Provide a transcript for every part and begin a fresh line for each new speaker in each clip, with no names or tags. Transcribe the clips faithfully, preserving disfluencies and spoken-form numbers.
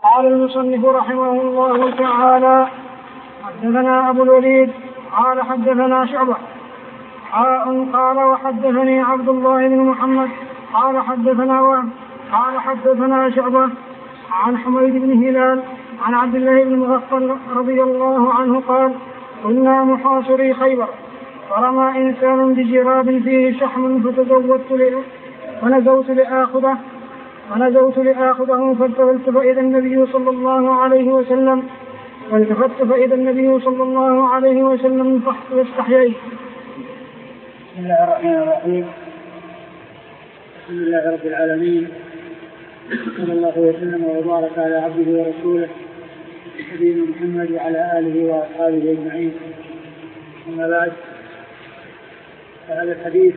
قال المصنف رحمه الله تعالى: حدثنا أبو الوليد قال حدثنا شعبة حاء قال وحدثني عبد الله بن محمد قال حدثنا وهب قال حدثنا شعبة عن حميد بن هلال عن عبد الله بن مغفل رضي الله عنه قال: كنا محاصري خيبر فرمى إنسان بجراب فيه شحم فتزودت فنزوت لآخذه فنزوت لآخذه فالتفت فإذا النبي صلى الله عليه وسلم فالتفت فإذا النبي صلى الله عليه وسلم فاستحييت.
بسم الله الرحمن الرحيم. الحمد لله رب العالمين، صلى الله وسلم وبارك على عبده ورسوله نبينا محمد وعلى آله وأصحابه أجمعين. أما بعد، فهذا الحديث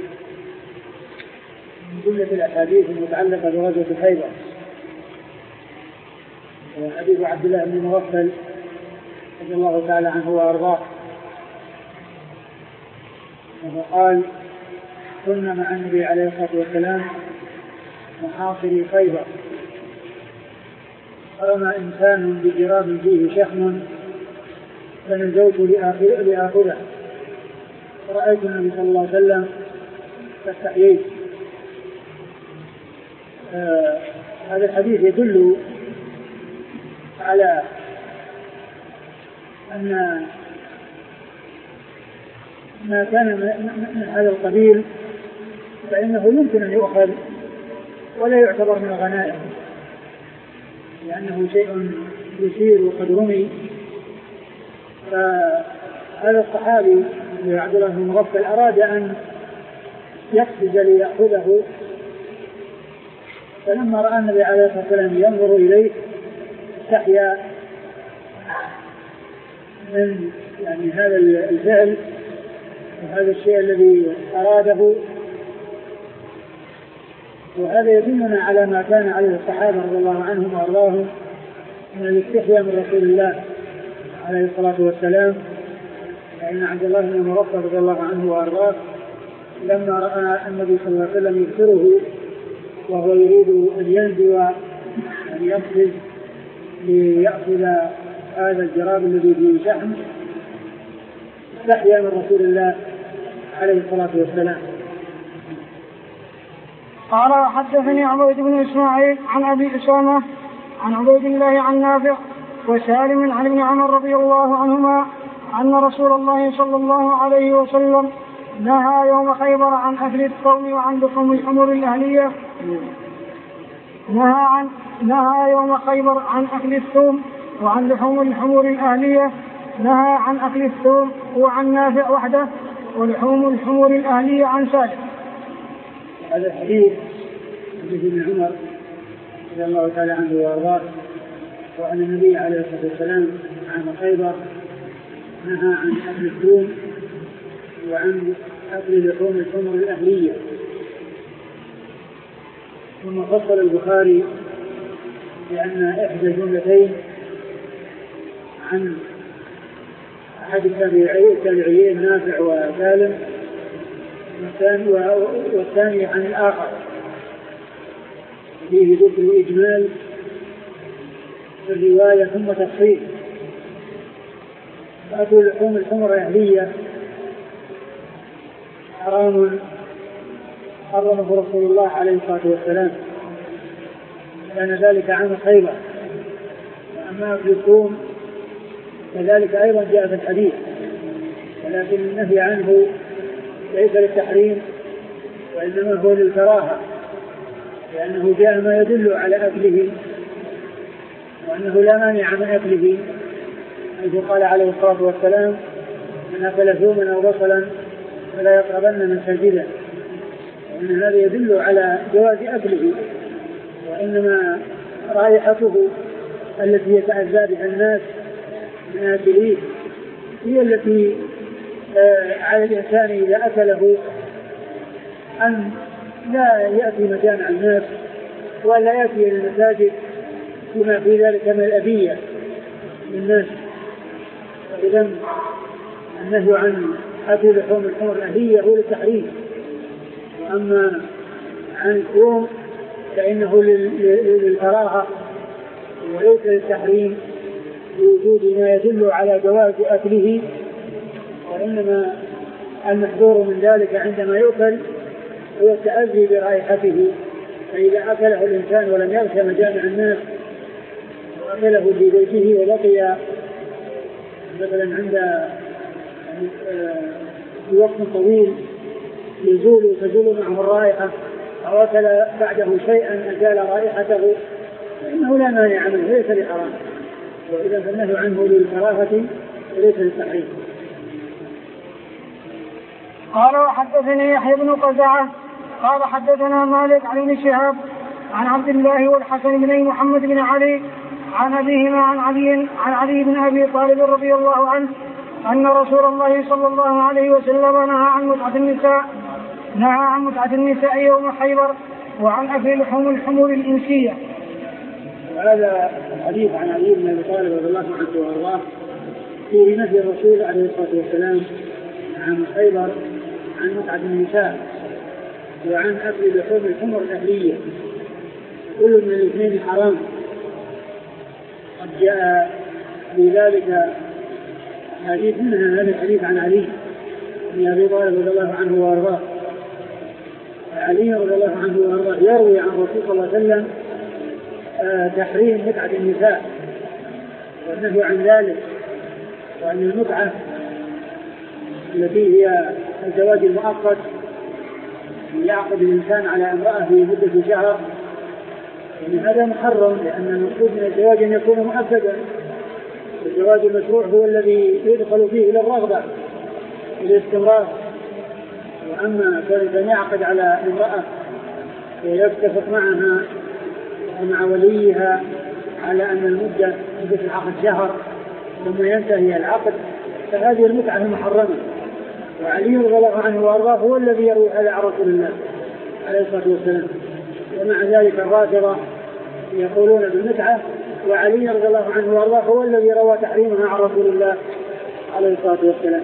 من جملة الأحاديث المتعلقة بغزوة خيبر. حديث عبد الله بن مغفل رضي الله تعالى عنه وأرضاه وقال: كنا مع النبي عليه الصلاة والسلام محاصري خيبر فرمى إنسان بجراب فيه شحم فنزوت لآخذه فرأيت النبي صلى الله عليه وسلم فاستحييت. آه هذا الحديث يدل على أن ما كان من هذا القبيل فإنه يمكن أن يؤخذ ولا يعتبر من الغنائم، لأنه شيء يسير وقد رمي. فهذا الصحابي عبد الله بن مغفل أراد أن يقفز ليأخذه، فلما رأى النبي عليه الصلاة والسلام ينظر إليه استحيا من يعني هذا الفعل وهذا الشيء الذي أراده. وهذا يدلنا على ما كان عليه الصحابة رضي الله عنهم وأرضاهم من الاستحياء من رسول الله عليه الصلاة والسلام. فإن عبد الله بن مغفل رضي الله عنه وأرضاه لما رأى النبي صلى الله عليه وسلم يبصره وهو يريد أن ينزو أن يقفز ليأخذ هذا الجراب الذي فيه شحم استحيا من رسول الله عليه الصلاة والسلام.
قال: حدثني عبيد بن إسماعيل عن أبي أسامة عن عبيد الله عن نافع وسالم عن ابن عمر رضي الله عنهما أن رسول الله صلى الله عليه وسلم نهى يوم خيبر عن أكل الثوم وعن لحوم الحمر الأهلية نهى عن نهى يوم خيبر عن أكل الثوم وعن لحوم الحمر الأهلية نهى عن أكل الثوم وعن نافع وحده ولحوم الحمر الأهلية عن سالم.
هذا الحديث حديث ابن عمر رضي الله تعالى عنه وارضاه وأن النبي عليه الصلاة والسلام عام خيبر نهى عن أكل الثوم وعن أكل لحوم الحمر الأهلية. ثم فصل البخاري بأن إحدى الجملتين عن أحد التابعين نافع وسالم والثاني عن الآخر، فيه ذكر إجمال في الرواية ثم تفصيل. فأكل لحوم الحمر الأهلية حرام حرمه رسول الله عليه الصلاة والسلام، كان ذلك عام خيبر. وأما أكل الثوم كذلك أيضا جاء في الحديث، ولكن النهي عنه ليس للتحريم وإنما هو للكراهة، لأنه جاء ما يدل على أكله وأنه لا مانع من أكله، حيث قال عليه الصلاة والسلام: من أكل ثوما أو بصلا فلا يقربن مساجده. وأن هذا يدل على جواز أكله، وإنما رائحته التي يتأذى بها الناس من آكليه هي التي على الإنسان إذا أكله أن لا يأتي مجامع الناس ولا يأتي إلى المساجد بما في ذلك من الأذية للناس. فإذا النهي عن أكل لحوم الحمر الأهلية هو للتحريم، وأما عن الثوم فإنه للكراهة وليس للتحريم بوجود ما يدل على جواز أكله، وإنما المحذور من ذلك عندما يؤكل هو التأذي برائحته. فإذا أكله الإنسان ولم يغش مجامع الناس وأكله في بيته وبقي مثلا عند في وقت طويل يزول تزول معه الرائحة أو أكل بعده شيئا أزال رائحته فإنه لا مانع منه، ليس بحرام، وإذا فالنهي عنه للكراهة وليس للتحريم.
قال وحدثني يحيى بن قزعة قال حدثنا مالك عن ابن شهاب عن عبد الله والحسن بن محمد بن علي عن أبيهما عن علي عن علي بن أبي طالب رضي الله عنه أن رسول الله صلى الله عليه وسلم نهى عن متعة النساء نهى عن متعة النساء يوم خيبر وعن أكل لحوم الحمور الإنسية.
وهذا الحديث عن علي بن أبي طالب رضي الله عنه وأرضاه فيه نهي الرسول عليه الصلاة والسلام عن خيبر عن متعة النساء وعن أكل لحوم الحمر الأهلية، كل من الاثنين حرام. قد جاء في ذلك حديث منها هذا الحديث عن علي بن أبي طالب رضي الله عنه وأرضاه. علي رضي الله عنه وأرضاه يروي عن رسول صلى الله عليه وسلم آه تحريم متعة النساء والنهي عن ذلك، وأن المتعة التي هي الزواج المؤقت يعقد الإنسان على امرأة في مدة شهر، يعني هذا محرم، لأن المقصود من الزواج أن يكون مؤكدا. الزواج المشروع هو الذي يدخل فيه إلى الرغبة والاستمرار، وأما كان يعقد على امرأة ويتفق معها ومع وليها على أن المدة مدة العقد شهر ثم ينتهي العقد، فهذه المتعة محرمة. وعلي رضي الله عنه وأرضاه هو الذي يروي هذا عن رسول الله عليه الصلاة والسلام، ومع ذلك الرافضة يقولون بالمتعة، وعلي رضي الله عنه وأرضاه هو الذي روى تحريمها عن رسول الله عليه الصلاة والسلام.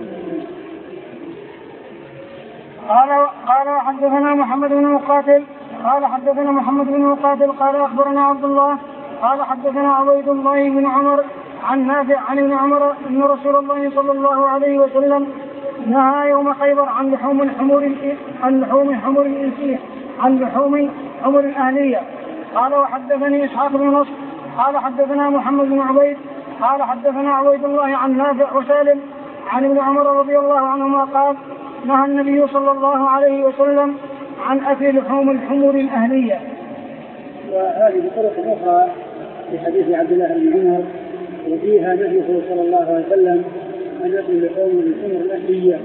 قال قال حدثنا محمد بن مقاتل قال حدثنا محمد بن مقاتل قال أخبرنا عبد الله قال حدثنا عبيد الله بن عمر عن نافع عن ابن عمر أن رسول الله صلى الله عليه وسلم نهى يوم خيبر عن لحوم الحمور عن لحوم حمر الإنسية عن لحوم حمر الأهلية. قال وحدثني إسحاق بن نصر قال حدثنا محمد بن عبيد قال حدثنا عبيد الله عن نافع وسالم عن ابن عمر رضي الله عنهما قال نهى النبي صلى الله عليه وسلم عن أكل لحوم الحمر الأهلية.
وهذه طرق أخرى في حديث عبد الله بن عمر وفيها نهيه صلى الله عليه وسلم عن أكل لحوم الحمر الأهلية.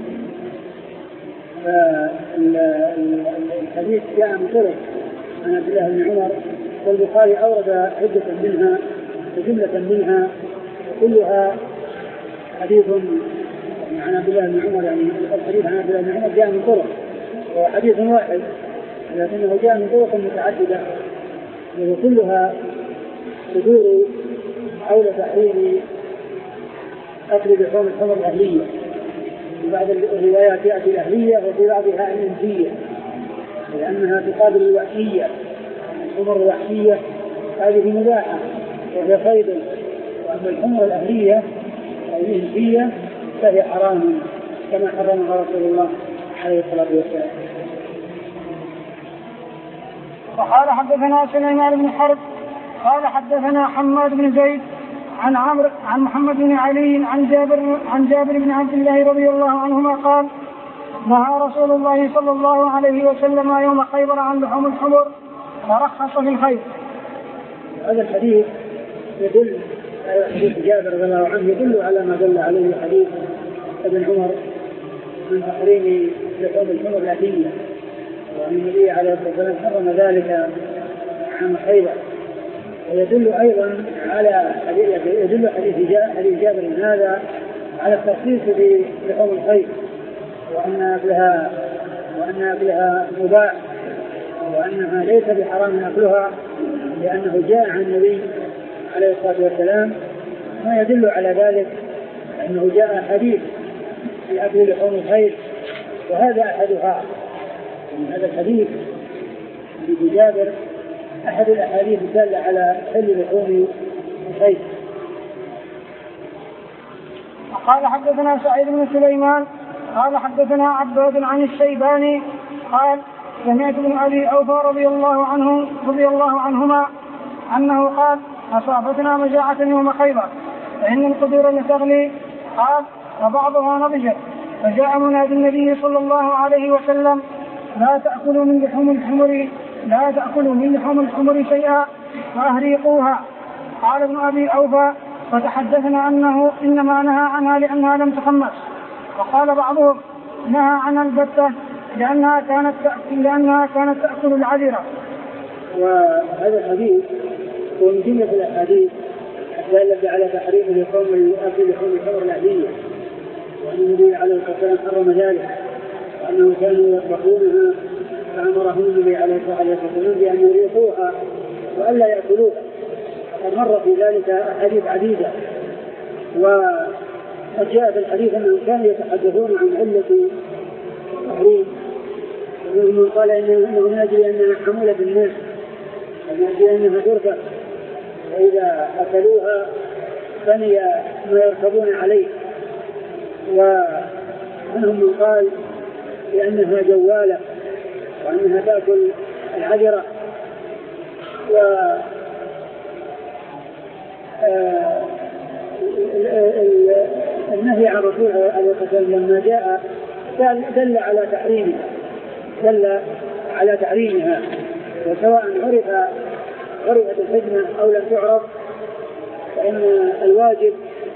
فالحديث جاء من طرق عن عبد الله بن عمر، والبخاري أورد عدة منها وجملة منها كلها حديث عن عبد الله بن عمر، يعني الحديث عن عبد الله بن عمر جاء من طرق وحديث واحد لكنه جاء من طرق متعددة، وكلها تدور حول تحريم أكل لحوم الحمر الأهلية. في بعض الروايات تأتي الأهلية وفي بعضها الإنسية، لأنها تقابل الوحشية. الحمر الوحشية هذه مباحة وهي صيد، وأما الحمر الأهلية أو الإنسية فهي حرام كما حرمها رسول الله عليه الصلاة والسلام.
وقال حدثنا سليمان بن حرب قال حدثنا حماد بن زيد عن عمرو عن محمد بن علي عن جابر عن جابر بن عبد الله رضي الله عنهما قال نهى رسول الله صلى الله عليه وسلم يوم خيبر عن لحوم الحمر ورخص في الخير.
هذا الحديث يدل حديث جابر رضي الله عنه يدل على ما دل عليه حديث ابن عمر من تحريم لحوم الحمر الأهلية، وأن النبي عليه الصلاة والسلام حرم ذلك عن خيبر. ويدل أيضا على يدل حديث جابر هذا على التخصيص بلحوم الخيل، وأن أكلها وأن أكلها مباح، وأنها ليس بحرام أكلها، لأنه جاء عن النبي عليه الصلاة والسلام ما يدل على ذلك، أنه جاء حديث في أكل لحوم الخيل، وهذا أحدها. هذا الحديث في جابر أحد الأحاديث الدالة على حل لحوم الخيل.
قال حدثنا سعيد بن سليمان قال حدثنا عباد عن الشيباني قال سمعت ابن أبي أوفى رضي الله عنه رضي الله عنهما أنه قال أصابتنا مجاعة يوم خيبر فإن القدور لتغلي قال وبعضها نضجت فجاء منادي النبي صلى الله عليه وسلم لا تأكلوا من لحوم الحمر لا تأكلوا من لحوم الحمر شيئا فأهريقوها. قال ابن أبي أوفى فتحدثنا أنه إنما نهى عنها لأنها لم تخمس. وقال بعضهم نهى عنها البتة لأنها كانت تأكل لأنها كانت تأكل العذرة.
وهذا الحديث هو من جملة الأحاديث الدالة على تحريم لحوم أكل لحوم الحمر الأهلية، وأن النبي عليه الصلاة والسلام حرم ذلك، وأنه كانوا يذبحونها فأمرهم النبي عليه الصلاة والسلام بأن يريقوها وألا يأكلوها. وقد مر في ذلك أحاديث عديدة، وجاء في الحديث أنهم كانوا يتحدثون عن علة التحريم، ومن قال إنه من أجل أنها حمولة الناس، ومن أجل أنها تركب وإذا أكلوها فني ما يركبون عليه، ومنهم من قال لأنها جوالة وأنها تأكل العذرة. و النهي عن الرسول عليه الصلاة والسلام لما جاء دل على تحريمها دل على تحريمها وسواء عرف عرفت الحكمة أو لم تعرف، فإن الواجب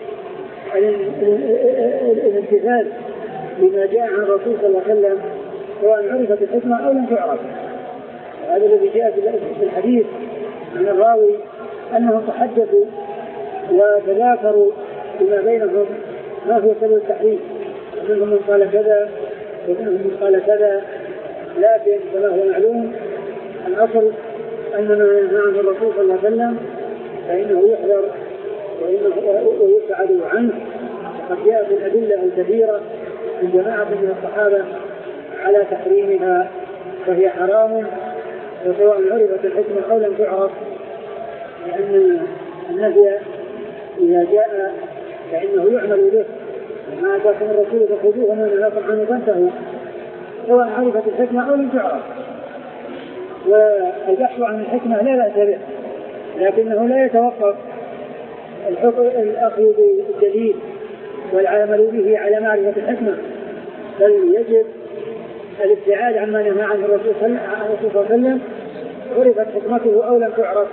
الامتثال بما جاء عن الرسول صلى الله عليه وسلم سواء عرفت الحكمة أو لم تعرف. هذا الذي جاء في الحديث عن الراوي أنهم تحدثوا وتذاكروا بما بينهم ما هو سبب التحريم، منهم من قال كذا ومنهم من قال كذا، لكن كما هو معلوم الأصل أن ما ينهى عنه الرسول صلى الله عليه وسلم فإنه يحذر ويبتعد عنه. وقد جاء في الأدلة الكثيرة من جماعة من الصحابة على تحريمها، فهي حرام وسواء عرفت الحكمة أو لم تعرف، لأن النهي إذا جاء فإنه يعمل به، وما أتاكم الرسول فخذوه وما نهاكم عنه فانتهوا، سواء عرفت الحكمة أو لم تعرف. والبحث عن الحكمة لا بأس به، لكنه لا يتوقف الأخذ بالدليل والعمل به على معرفة الحكمة، بل يجب الابتعاد عما نهى عنه الرسول صلى الله عليه وسلم عرفت حكمته أو لم تعرف.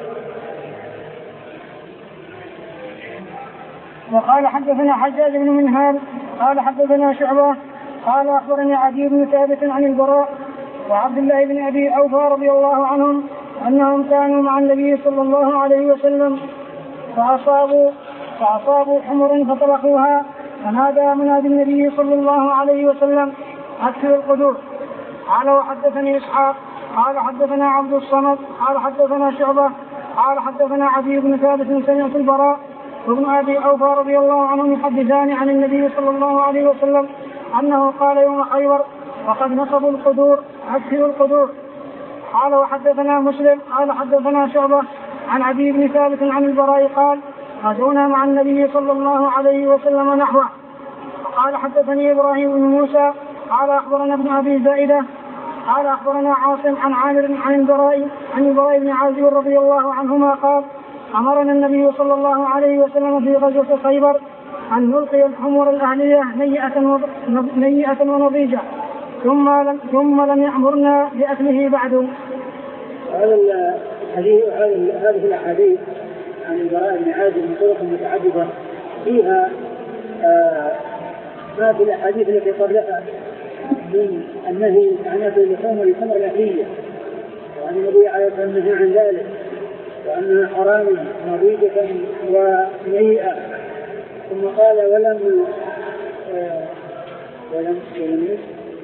وقال حدثنا حجاج بن منهال قال حدثنا شعبة قال أخبرني عدي بن ثابت عن البراء وعبد الله بن أبي أوفى رضي الله عنهم أنهم كانوا مع النبي صلى الله عليه وسلم فأصابوا فأصابوا حمر فطلقوها، فنادى منادي النبي صلى الله عليه وسلم أكثر القدور. قال وحدثني إسحاق قال حدثنا عبد الصمد قال حدثنا شعبة قال حدثنا عدي بن ثابت سمعت البراء وابن أبي أوفى رضي الله عنهم يحدثان عن النبي صلى الله عليه وسلم أنه قال يوم خيبر وقد نصبوا القدور أكثروا القدور. قال وحدثنا مسلم قال حدثنا شعبة عن عدي بن ثابت عن البراء قال غزونا مع النبي صلى الله عليه وسلم نحوه. قال حدثني إبراهيم بن موسى قال أخبرنا ابن أبي زائدة قال أخبرنا عاصم عن عامر عن البراء عن البراء بن عازب رضي الله عنهما قال أمرنا النبي صلى الله عليه وسلم في غزوة خيبر أن نلقي الحمر الأهلية نيئة ونضيجة ثم لم, ثم لم يأمرنا بأكله بعد.
هذا الحديث هذه الأحاديث عن البراء بن عازب من طرق متعددة فيها آه ما في الأحاديث التي قبلها من النهي عن أكل اللحوم الحمر الأهلية، وأن النبي عليه الصلاة والسلام نهى عن ذلك، وأنها حرام نضيجة ونيئة، ثم قال ولم آه ولم ولم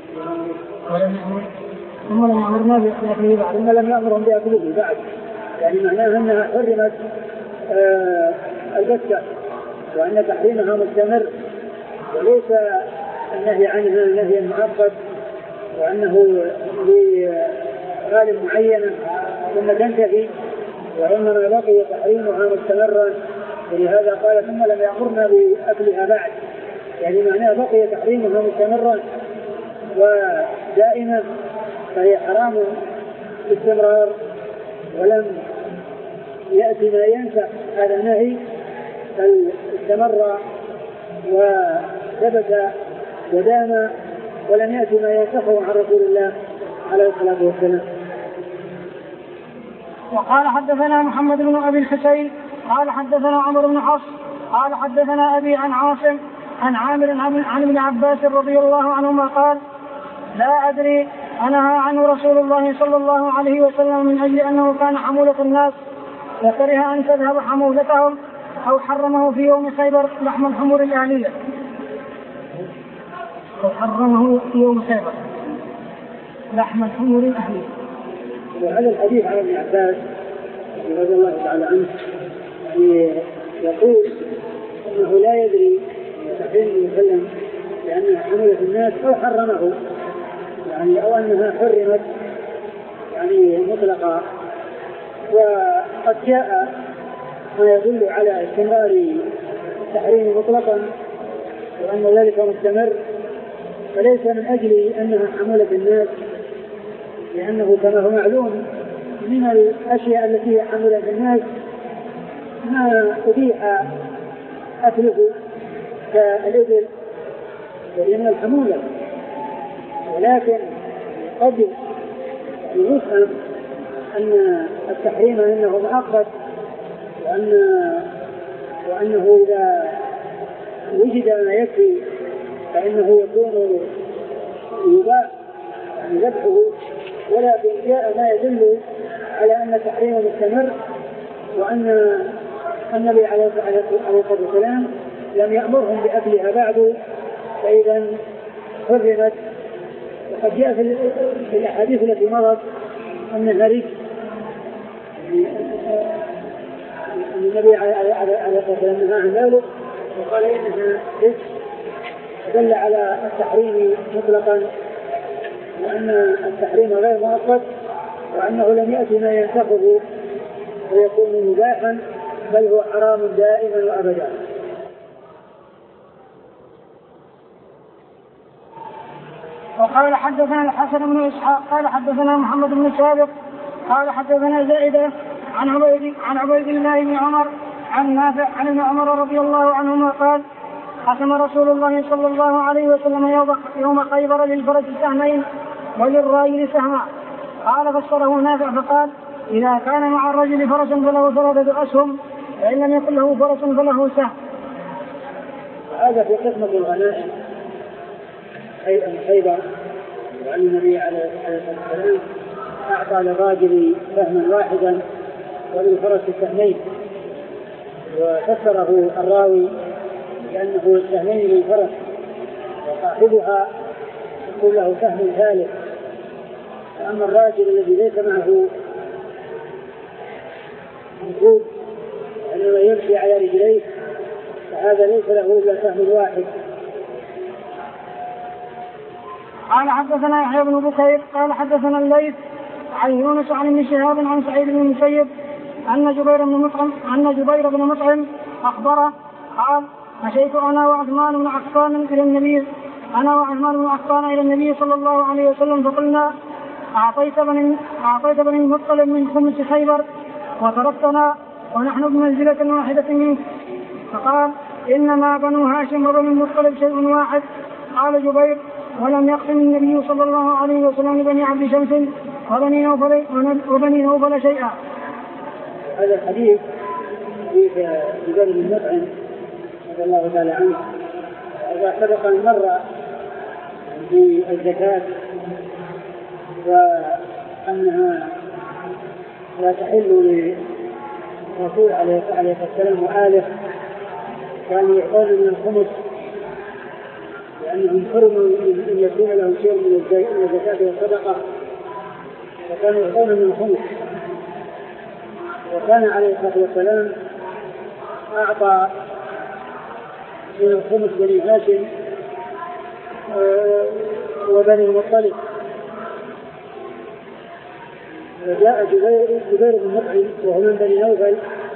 ثم لم يأمرنا بأكله بعد
ثم لم يأمرهم بأكله بعد، يعني معناها أنها حرمت آه البتة، وأن تحريمها مستمر، وليس النهي عنها نهيا مؤقت وأنه لغالب معينة ثم تنتهي، وإنما بقي تحريمها مستمرا، ولهذا قال ثم لم يأمرنا بأكلها بعد، يعني معناه بقي تحريمها مستمرا ودائما، فهي حرام باستمرار، ولم يأتي ما ينسخ هذا النهي، بل استمر وثبت ودام، ولم يأتي ما ينسخه عن رسول الله عليه الصلاة والسلام.
وقال حدثنا محمد بن أبي الحسين قال حدثنا عمر بن حفص قال حدثنا أبي عن عاصم عن عامر عن ابن عباس رضي الله عنهما قال لا أدري أنهى عنه رسول الله صلى الله عليه وسلم من أجل أنه كان حمولة الناس فكره أن تذهب حمولتهم أو حرمه في يوم خيبر لحم الحمر الأهلية أو حرمه في يوم خيبر لحم الحمر الأهلية.
وهذا الحديث عن ابن عباس رضي الله تعالى عنه يعني يقول انه لا يدري تحريم المسلم لانها حملت الناس او حرمه، يعني او انها حرمت يعني مطلقا، وقد جاء ما يدل على استمرار التحريم مطلقا وان ذلك مستمر، فليس من اجل انها حملت الناس، لأنه كما هو معلوم من الأشياء التي حملت الناس ما أبيح أكله كالإبل وهي من الحمولة، ولكن قد يفهم أن التحريم إنه مؤقت، وأن وأنه إذا وجد ما يكفي فإنه يكون يباح يعني ذبحه، ولكن جاء ما يدل على أن التحريم مستمر، وأن النبي عليه الصلاة والسلام لم يأمرهم بأكلها بعد، فإذا حرمت. وقد جاء في الأحاديث التي مضت أنها رجس، النبي عليه الصلاة والسلام نهى عن ذلك وقال إنها رجس، دل على التحريم مطلقا، وأن التحريم غير مؤقت، وأنه لم يأتي ما ينسخه ويكون مباحا، بل هو حرام دائما وأبدا.
وقال حدثنا الحسن بن إسحاق قال حدثنا محمد بن سابق قال حدثنا زائدة عن عبيد عن عبيد الله بن عمر عن نافع عن ابن عمر رضي الله عنهما قال حكم رسول الله صلى الله عليه وسلم يوم خيبر للفرس سهمين وللراجل سهما. قال فسره نافع فقال إذا كان مع الرجل فرس فله ثلاثة أسهم، فإن لم يكن له فرس فله سهم.
هذا في قسمة الغنائم خيبر، وأن النبي عليه الصلاة والسلام أعطى للراجل سهما واحدا وللفرس سهمين، وفسره الراوي لأنه السهمين للفرس وصاحبها يكون له سهم ثالث، فأما الراجل الذي ليس معه ركوب إنما يمشي على رجليه فهذا ليس له إلا سهم واحد.
قال حدثنا يحيى بن بكير قال حدثنا الليث عن يونس عن ابن شهاب عن سعيد بن المسيب أن جبير بن مطعم أن جبير بن مطعم أخبره قال مشيت أنا وعثمان بن عفان إلى النبي أنا وعثمان بن عفان إلى النبي صلى الله عليه وسلم فقلنا أعطيت بني أعطيت بني المطلب من خمس خيبر وتركتنا ونحن بمنزلة واحدة منك، فقال إنما بنو هاشم وبني المطلب شيء واحد. قال جبير ولم يقسم النبي صلى الله عليه وسلم بني عبد شمس وبني نوفل وبني نوفل شيئا.
هذا الحديث في جبير بن مطعم رضي الله تعالى عنه إذا سبق المرة بالزكاة وأنها لا تحل للرسول عليه الصلاة والسلام وآله، كانوا يعطون من الخمس لأنهم حرموا أن يكون لهم شيء من الزكاة والصدقة، فكانوا يعطون من الخمس. وكان عليه الصلاة والسلام أعطى من الخمس بني هاشم وبني المطلب، وجاء جبير جبير بن مطعم وهو من بني نوفل،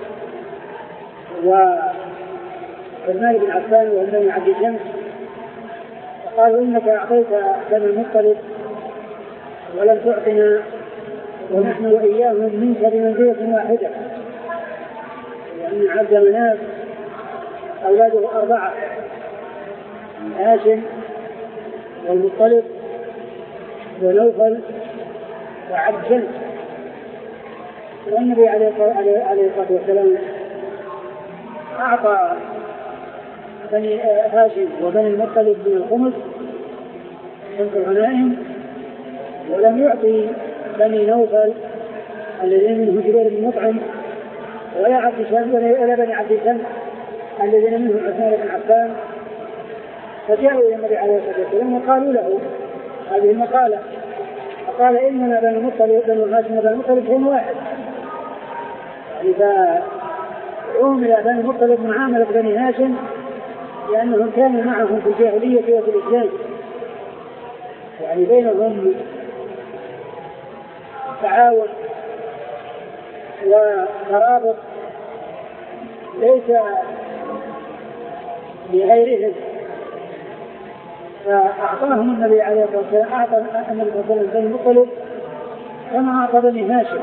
وعثمان بن عفان وهو من بني عبد شمس، فقالوا إنك أعطيت بني المطلب ولم تعطنا ونحن وإياهم منك بمنزلة واحدة، لأن يعني عبد مناف أولاده أربعة: هاشم والمطلب ونوفل وعبد شمس. والنبي عليه الصلاة والسلام أعطى بني هاشم وبني المطلب من الخمس خمس الغنائم، ولم يعطي بني نوفل الذين منهم جبير بن مطعم ولا عبد شمس ولا بني عبد شمس الذين منهم عثمان بن عفان. فجاءوا إلى النبي عليه الصلاة والسلام وقالوا له هذه المقالة، فقال إننا بني المطلب بني هاشم وبني المطلب هم واحد. إذا عومل بني المطلب معاملة بني هاشم لأنهم كانوا معهم في الجاهلية وفي الإسلام، يعني بينهم تعاون وترابط ليس لغيرهم. فأعطاهم النبي عليه الصلاة والسلام أعطى النبي صلى الله عليه وسلم بني المطلب كما أعطى بني هاشم،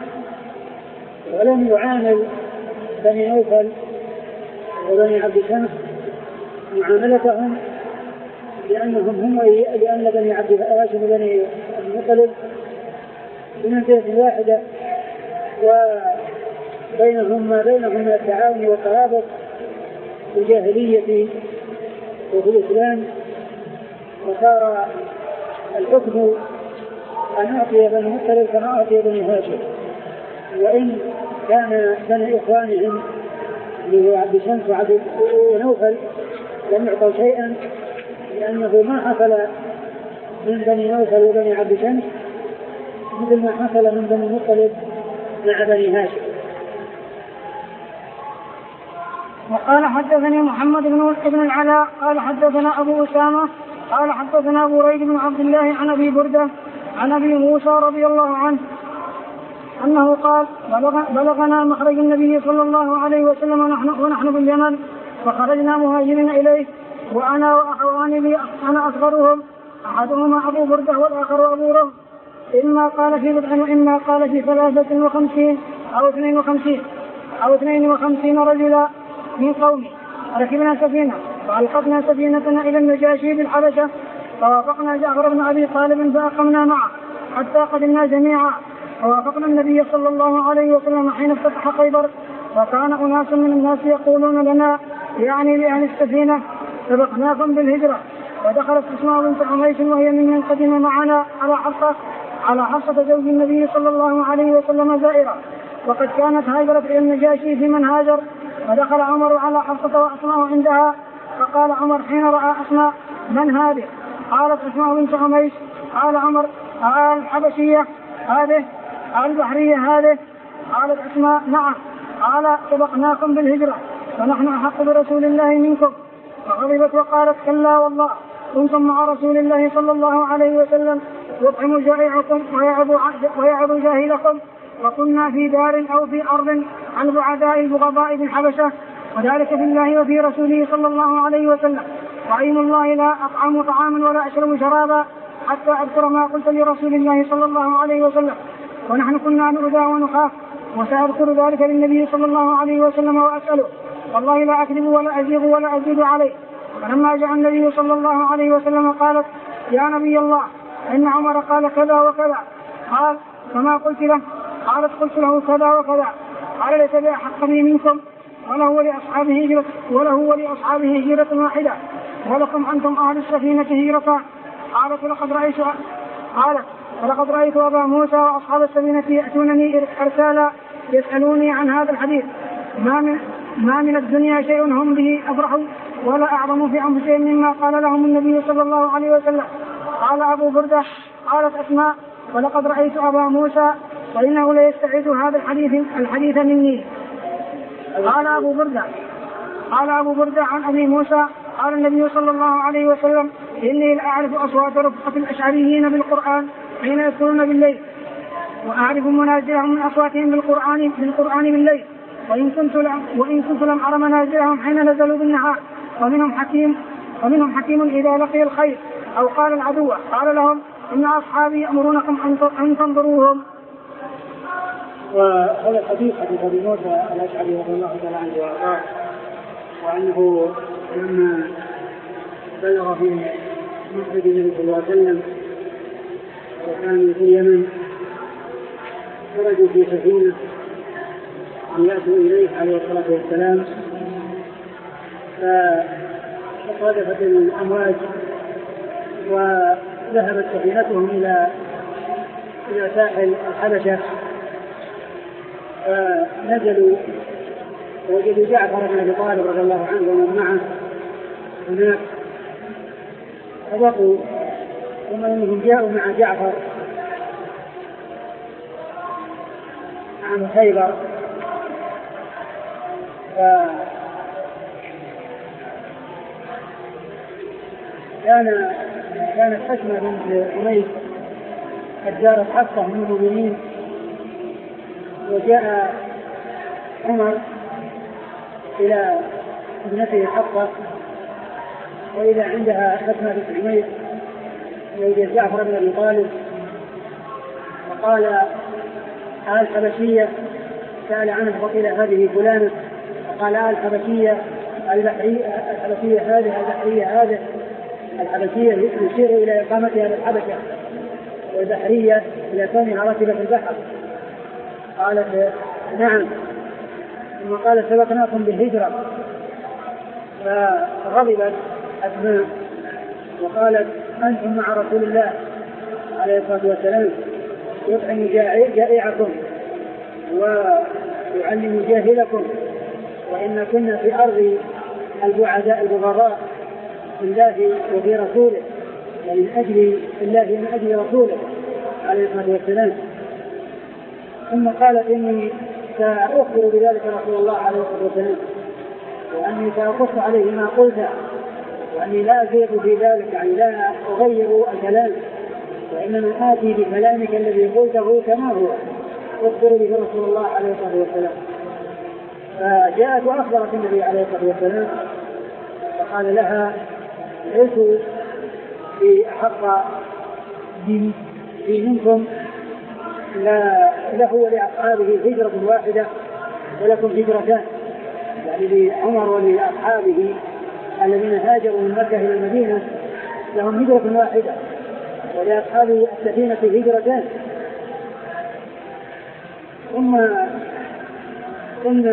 ولم يعامل بني نوفل وبني عبد شمس معاملتهم لأنهم هم لأن بني عبد هاشم وبني المطلب بمنزلة واحدة، وبينهم ما بينهم من التعاون والترابط في الجاهلية وفي الإسلام. وصار الحكم أن أعطي بني المطلب كما أعطي بني هاشم، وإن كان بني إخوانهم اللي هو عبد شمس وعبد ونوفل لم يعطوا شيئا، لأنه ما حصل من بني نوفل وبني عبد شمس مثل ما حصل من بني المطلب مع بني هاشم.
وقال حدثني محمد بن العلاء قال حدثنا أبو أسامة قال حدثنا بريد بن عبد الله عن أبي بردة عن أبي موسى رضي الله عنه أنه قال بلغ بلغنا مخرج النبي صلى الله عليه وسلم ونحن, ونحن باليمن، فخرجنا مهاجرين إليه وأنا وأخواني لي أنا أصغرهم، أحدهما أبو بردة والآخر أبو رم، إما قال في بضع وإما قال في ثلاثة وخمسين أو اثنين وخمسين أو اثنين وخمسين رجلا من قومي. ركبنا سفينة فألقتنا سفينتنا إلى النجاشي بالحبشة، فوافقنا جعفر بن أبي طالب فأقمنا معه حتى قدمنا جميعا، فوافقنا النبي صلى الله عليه وسلم حين افتتح خيبر، وكان أناس من الناس يقولون لنا يعني لأهل السفينة سبقناكم بالهجرة. ودخلت أسماء بنت عميس وهي ممن قدم معنا على حصة على حصة زوج النبي صلى الله عليه وسلم زائرة، وقد كانت هاجرت إلى النجاشي في من هاجر. فدخل عمر على حصة وأسماء عندها، فقال عمر حين رأى أسماء من هذه؟ قالت أسماء بنت عميس. قال عمر قال الحبشية هذه؟ قال البحرية هذه؟ قالت أسماء نعم. قال سبقناكم بالهجرة فنحن أحق برسول الله منكم. فغضبت وقالت كلا والله كنتم مع رسول الله صلى الله عليه وسلم يطعم جائعكم ويعظ جاهلكم، وكنا في دار أو في أرض عن بعداء البغضاء بالحبشة، وذلك في الله وفي رسوله صلى الله عليه وسلم. وأيم الله لا أطعم طعاما ولا أشرب شرابا حتى أذكر ما قلت لرسول الله صلى الله عليه وسلم، ونحن كنا نؤذى ونخاف، وسأذكر ذلك للنبي صلى الله عليه وسلم وأسأله، والله لا أكذب ولا أزيغ ولا أزيد عليه. فلما جاء النبي صلى الله عليه وسلم قالت يا نبي الله إن عمر قال كذا وكذا. قال فما قلت له؟ قالت قلت له كذا وكذا. قال ليس بأحق بي منكم وله ولأصحابه هجرة وله ولأصحابه هجرة واحدة ولكم أنتم أهل السفينة هجرة. قالت ولقد رأيت قالت ولقد رأيت أبا موسى وأصحاب السفينة يأتونني أرسالا يسألوني عن هذا الحديث، ما من, ما من الدنيا شيء هم به أفرحوا ولا أعظم في أنفسهم مما قال لهم النبي صلى الله عليه وسلم. قال أبو بردة قالت أسماء ولقد رأيت أبا موسى وإنه ليستعيد هذا الحديث الحديث مني. قال أبو بردة قال أبو بردة عن أبي موسى قال النبي صلى الله عليه وسلم إني لأعرف أصوات رفقة الأشعريين بالقرآن حين يذكرون بالليل. وأعرف منازلهم من أصواتهم بالقرآن بالقرآن بالليل، وإن كنت لم وإن كنت لم أرى منازلهم حين نزلوا بالنهار. ومنهم حكيم ومنهم حكيم إذا لقي الخير أو قال العدو قال لهم إن أصحابي يأمرونكم أن تنظروهم.
وهذا الحديث حديث أبي موسى الأشعري رضي الله تعالى عنه وأرضاه، وأنه لما بلغ في مسجد النبي صلى الله عليه وسلم وكان في اليمن خرجوا في سفينة ليأتوا إليه عليه الصلاة والسلام، فصادفت الأمواج وذهبت سفينتهم إلى إلى ساحل الحبشة، فنزلوا ووجدوا جعفر بن أبي طالب رضي الله عنه ومن معه هناك فبقوا، ثم إنهم جاءوا مع جعفر عن خيبر، كان كانت حكمة بنت أميس قد جارت حفصة من المؤمنين، وجاء عمر إلى ابنته حفصة وإذا عندها حكمة بنت أميس ويوجد جعفر بن أبي طالب، فقال آل حبشية، سأل عنه فقيل هذه فلانة، فقال آل حبشية الحبشية هذه البحرية هذه الحبشية يشير إلى إقامتها بالحبشة، والبحرية إلى كونها راكبة في البحر. قالت نعم، ثم قال سبقناكم بالهجرة، فغضبت أسماء وقالت أنتم مع رسول الله عليه الصلاة والسلام يطعم جائعكم ويعلم جاهلكم، وإن كنا في أرض البعداء البغراء بالله وفي رسوله، يعني من أجل الله ومن أجل رسوله عليه الصلاة والسلام. ثم قالت إني سأخبر بذلك رسول الله عليه الصلاة والسلام، وأني سأقص عليه ما قلت، وأني لا أزيد في ذلك، يعني لا أغير الكلام، وإنما آتي بكلامك الذي قلته كما هو أخبر به رسول الله عليه الصلاة والسلام. فجاءت وأخبرت النبي عليه الصلاة والسلام، فقال لها ليسوا في أحق منكم، لا له ولأصحابه هجرة واحدة ولكم هجرتان، يعني لعمر ولأصحابه الذين هاجروا من مكة إلى المدينة لهم هجرة واحدة، ولأصحاب السفينة هجرتان. ثم ثم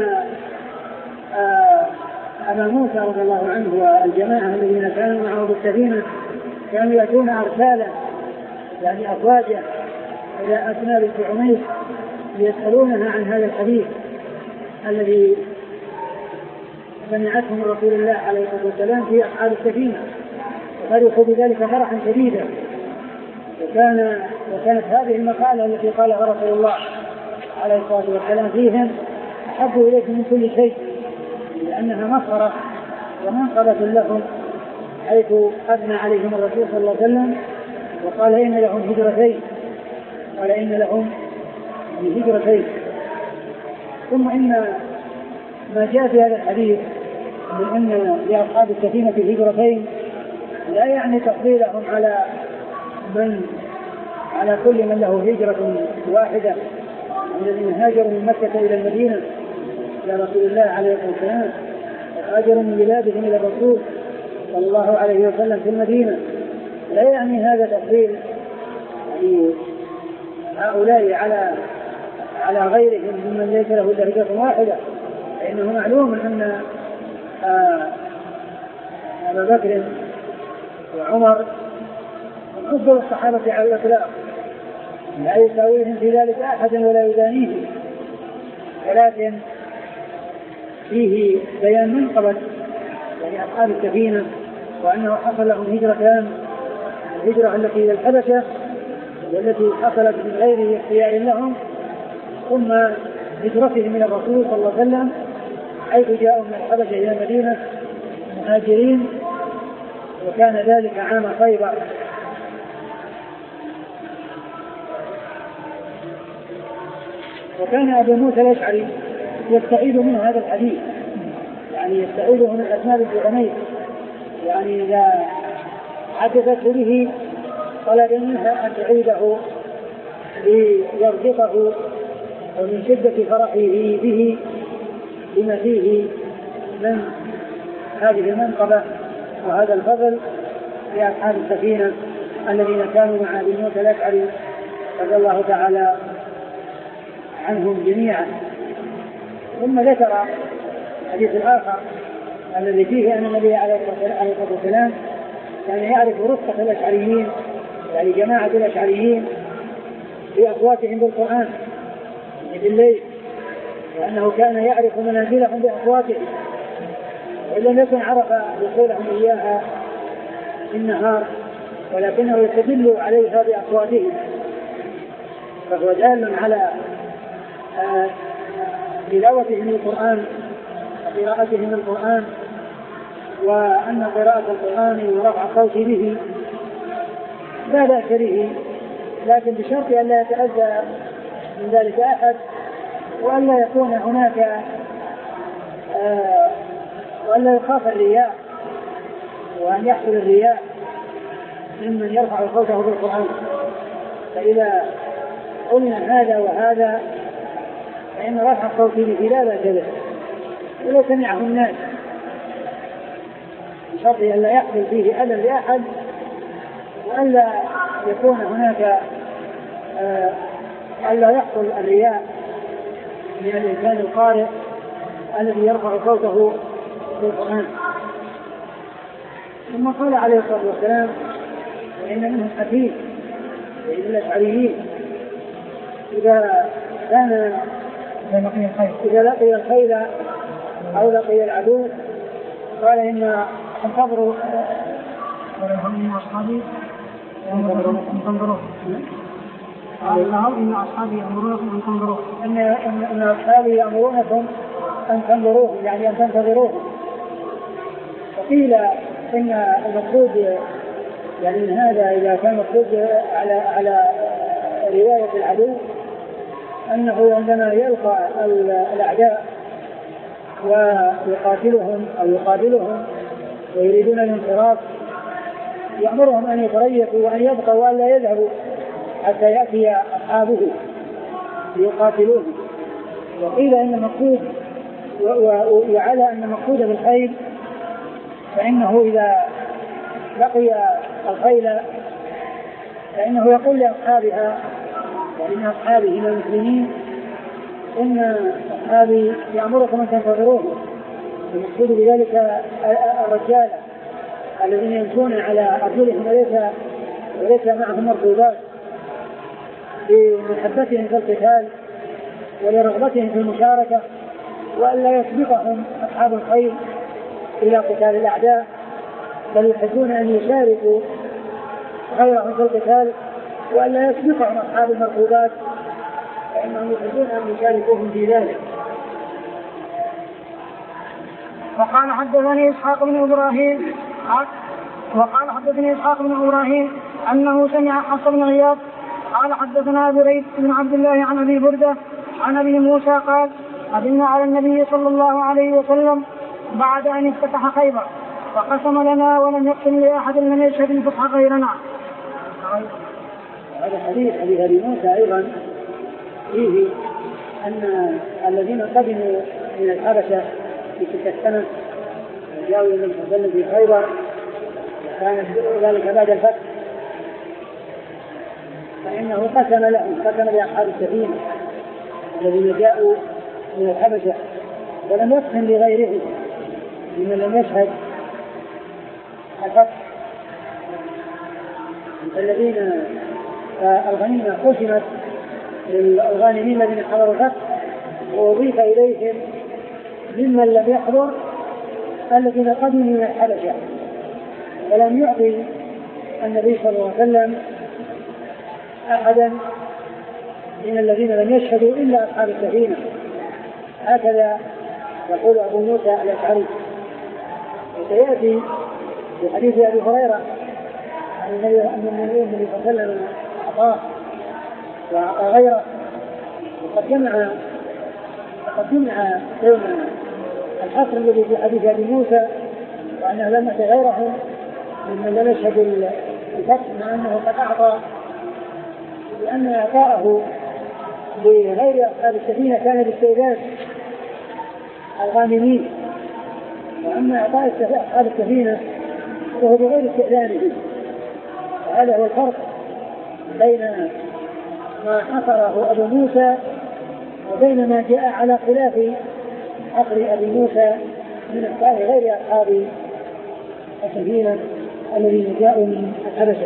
أبا موسى رضي الله عنه والجماعة الذين كانوا معه بالسفينة كانوا يأتون أرسالا، يعني أفواجا، إلى أسماء بنت عميس ليسألونها عن هذا الحديث الذي سمعته من رسول الله عليه الصلاة والسلام في أصحاب السفينة، وفرحوا بذلك فرحا شديدا. وكان وكانت هذه المقالة التي قالها رسول الله عليه الصلاة والسلام فيهم أحب إليكم من كل شيء، لأنها مصرة ومنقبة لهم، حيث أثنى عليهم الرسول صلى الله عليه وسلم وقال إن لهم هجرتين، قال إن لهم هجرتين. ثم إن ما جاء في هذا الحديث من أن لأصحاب السفينة هجرتين لا يعني تفضيلهم على من على كل من له هجرة واحدة الذين هاجروا من مكة إلى المدينة إلى رسول الله عليه الصلاة والسلام، وهاجروا من بلادهم إلى الرسول صلى الله عليه وسلم في المدينة. لا يعني هذا تفضيل يعني هؤلاء على على غيرهم ممن ليس له إلا هجرة واحدة، فإنه معلوم أن أبا بكر وعمر من أفضل الصحابة على الإطلاق، لا يساويهم في ذلك أحد ولا يدانيه، ولكن فيه بيان منقبة يعني أصحاب السفينة، وأنه حصل لهم هجرتان، الهجرة التي إلى الحبشة والتي حصلت من غير اختيار لهم، ثم هجرتهم إلى الرسول صلى الله عليه وسلم حيث جاءوا من الحبشة إلى المدينة مهاجرين، وكان ذلك عام خيبر. وكان أبو موسى الأشعري يستعيد منه هذا الحديث، يعني يستعيده من أسماء الجبنين، يعني إذا حدثت به طلب منها أن تعيده ليرزقه ومن شدة فرحه به بما فيه من هذه المنقبة وهذا الفضل لأصحاب السفينة الذين كانوا مع أبي موسى الأشعري رضي الله تعالى عنهم جميعا. ثم ذكر الحديث الآخر الذي فيه أن النبي عليه الصلاة والسلام كان يعرف رفقة الأشعريين، يعني جماعة الأشعريين بأصواتهم بالقرآن في الليل، وأنه كان يعرف منازلهم بأصواتهم، وإن لم يكن عرف دخولهم إياها في النهار ولكنه يستدل عليها بأصواتهم، فهو دال على تلاوتهم للقرآن وقراءتهم للقرآن، وأن قراءة القرآن ورفع الصوت به لا بأس به، لكن بشرط أن لا يتأذى من ذلك أحد، وأن لا يكون هناك آه وأن لا يخاف الرياء، وأن يحصل الرياء ممن يرفع صوته بالقرآن. فإذا قلنا هذا وهذا فإن رفع الصوت به لا بأس به ولو سمعه الناس، بشرط أن لا يحصل فيه أذى لأحد، وأن لا يكون هناك آه أن لا يحصل الرياء من الإنسان القارئ الذي يرفع صوته بالقرآن. ثم قال عليه الصلاة والسلام: وإن منهم حكيم، وإن الأشعريين إذا كان إذا لقي الخيل أو لقي العدو قال إن انتظروا
ولهم أصحابي انتظروا قال لهم إن أصحابي يأمرونكم أن تنظروا
إن إن أصحابي يأمرونكم أن تنظروهم، يعني أن تنتظروهم. وقيل إن المقصود يعني من هذا إذا كان مقصود على على رواية العدو أنه عندما يلقى الأعداء ويقاتلهم أو يقابلهم ويريدون الانصراف يأمرهم أن يتريثوا وأن يبقوا وأن لا يذهبوا حتى يأتي أصحابه ليقاتلوه. وقيل إن المقصود وعلى أن المقصود بالخيل فإنه إذا لقي الخيل فإنه يقول لأصحابها وإن أصحابه من المسلمين إن أصحابي يأمركم أن تنتظروه. المقصود بذلك الرجال الذين يمشون على أرجلهم وليس وليس معهم مركوبات لمحبتهم في القتال ولرغبتهم في المشاركة، وأن لا يسبقهم أصحاب الخيل إلى قتال الأعداء، بل يحبون أن يشاركوا غيرهم في القتال، وأن لا يسبقهم أصحاب المركوبات فإنهم يحبون أن يشاركوهم في ذلك.
وقال حدثني إسحاق بن إبراهيم وقال حدثني إسحاق بن إبراهيم أنه سمع حفص بن غياث قال حدثنا بريد بن عبد الله عن أبي بردة عن أبي موسى قال: قدمنا على النبي صلى الله عليه وسلم بعد أن افتتح خيبر فقسم لنا ولم يقسم لأحد لم يشهد الفتح غيرنا.
هذا حديث حديث أبي موسى أيضا فيه أن الذين قدموا من الحبشة في تلك السنة جاءوا إلى النبي صلى الله عليه وسلم في خيبر، وكان ذلك بعد الفتح، فإنه قسم لهم قسم لأصحاب السفينة الذين جاءوا من الحبشة ولم يقسم لغيرهم لمن لم يشهد الفتح. الذين الغنيمة قسمت للغانمين الذين حضروا الفتح وأضيف إليهم ممن لم يحضر الذين قدموا من الحبشة، ولم يعطي النبي صلى الله عليه وسلم أحدا من الذين لم يشهدوا إلا أصحاب السفينة. هكذا يقول أبو موسى الأشعري. وسيأتي في حديث أبي هريرة عن النبي صلى الله عليه وسلم أعطاه وأعطى غيره، قد جمع قد جمع بين الحصر الذي في حديث أبي موسى وأنه لم يأت غيره ممن لم يشهد الفتح، مع أنه قد أعطى، لأن إعطاءه لغير أصحاب السفينة كان باستئذان الغانمين، وأما إعطاء أصحاب السفينة فهو بغير استئذانه. وهذا هو الفرق بين ما حصره أبو موسى وبين ما جاء على خلاف حصر أبي موسى من إعطاء غير أصحاب السفينة الذين جاءوا من الحبشة.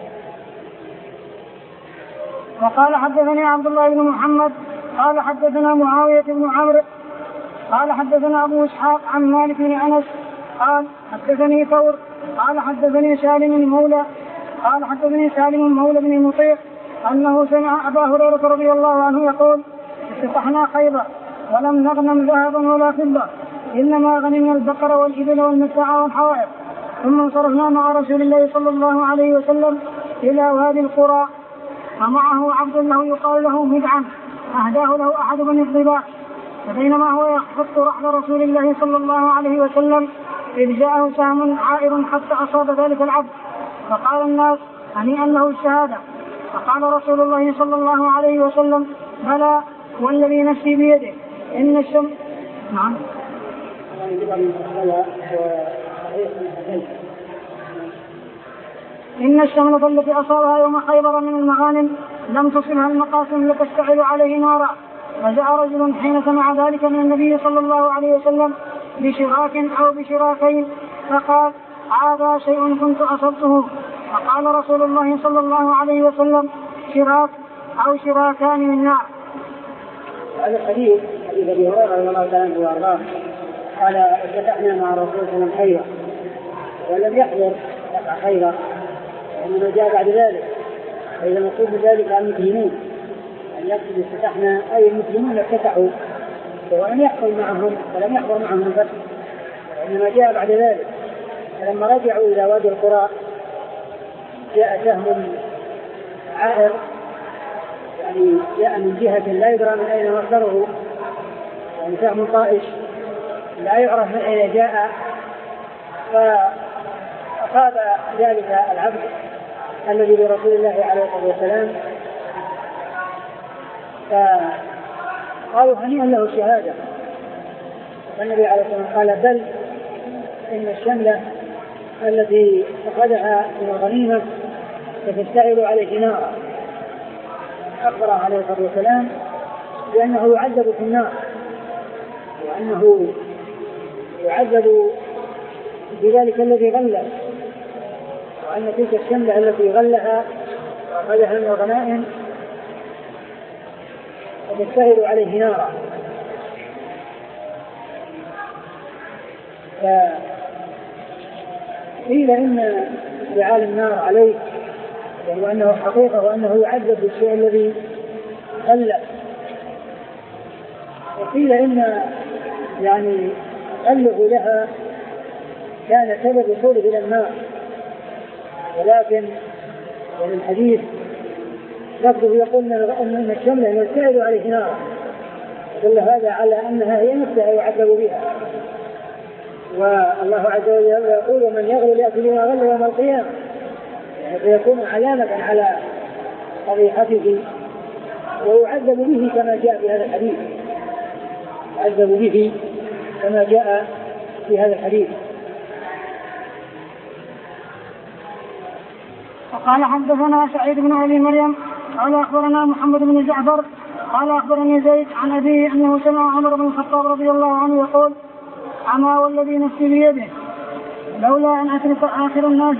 وقال حدثني عبد الله بن محمد قال حدثنا معاوية بن عمرو قال حدثنا أبو إسحاق عن مالك بن أنس قال حدثني ثور قال حدثني سالم المولى قال حدثني سالم المولى بن مطيع أنه سمع أبا هريرة رضي الله عنه يقول افتتحنا خيبر ولم نغنم ذهبا ولا فضة إنما غنمنا البقر والإبل والمتاع والحوائط، ثم انصرفنا مع رسول الله صلى الله عليه وسلم إلى وادي القرى ومعه عبد له يقال له مدعم أهداه له أحد بني الضباع، فبينما هو يخط رحل رسول الله صلى الله عليه وسلم إذ جاءه سهم عائر حتى أصاب ذلك العبد، فقال الناس هنيئا له الشهادة، فقال رسول الله صلى الله عليه وسلم بلى والذي نفسي بيده إن الشمس نعم إن الشملة التي أصابها يوم خيبر من المغانم لم تصلها المقاسم لتشتعل عليه نارا. فجاء رجل حين سمع ذلك من النبي صلى الله عليه وسلم بشراك أو بشراكين فقال هذا شيء كنت أصبته، فقال رسول الله صلى الله عليه وسلم شراك أو شراكان من نار.
هذا الحديث حديث أبي هريرة رضي الله تعالى عنه وأرضاه قال افتتحنا مع الرسول صلى الله عليه وسلم خيبر ولم يحضر فتح خيبر وإنما جاء بعد ذلك، فإذا نقول بذلك عن المسلمين أن يقصد افتتحنا أي المسلمون افتتحوا ولم يحصل معهم ولم يحضر معهم الفتح، وإنما جاء بعد ذلك. فلما رجعوا إلى وادي القرى جاء سهم عائر، يعني جاء من جهة لا يدرى من أين مصدره، يعني سهم طائش لا يعرف من أين جاء، فأصاب ذلك العبد الذي برسول الله عليه الصلاة والسلام، فقالوا هنيئا له الشهادة. فالنبي عليه الصلاة والسلام قال بل إن الشملة التي أخذها من الغنيمة ستشتعل عليه نارا. أخبر عليه الصلاة والسلام بأنه يعذب في النار، وأنه يعذب بذلك الذي غله، وأن تلك الشملة التي غلها وأخذها من الغنائم ستشتعل عليه نارا. فقيل إن اشتعال النار عليه وأنه حقيقة وأنه يعذب بالشيء الذي غل، وقيل إن يعني غله لها كان سبب وصوله إلى النار، ولكن يعني الحديث لفظه يقول أن الشملة يشتعل عليه نار، دل هذا على أنها هي نفسها يعذب بها. والله عز وجل يقول ومن يغل يأتي بما غل يوم القيامة، يعني فيكون علامة على قبيحته ويعذب به كما جاء في هذا الحديث، يعذب به كما جاء في هذا الحديث.
وقال حدثنا سعيد بن أبي مريم قال أخبرنا محمد بن جعفر قال أخبرني زيد عن أبيه أنه سمع عمر بن الخطاب رضي الله عنه يقول أما والذي نفسي بيده لولا أن أترك آخر الناس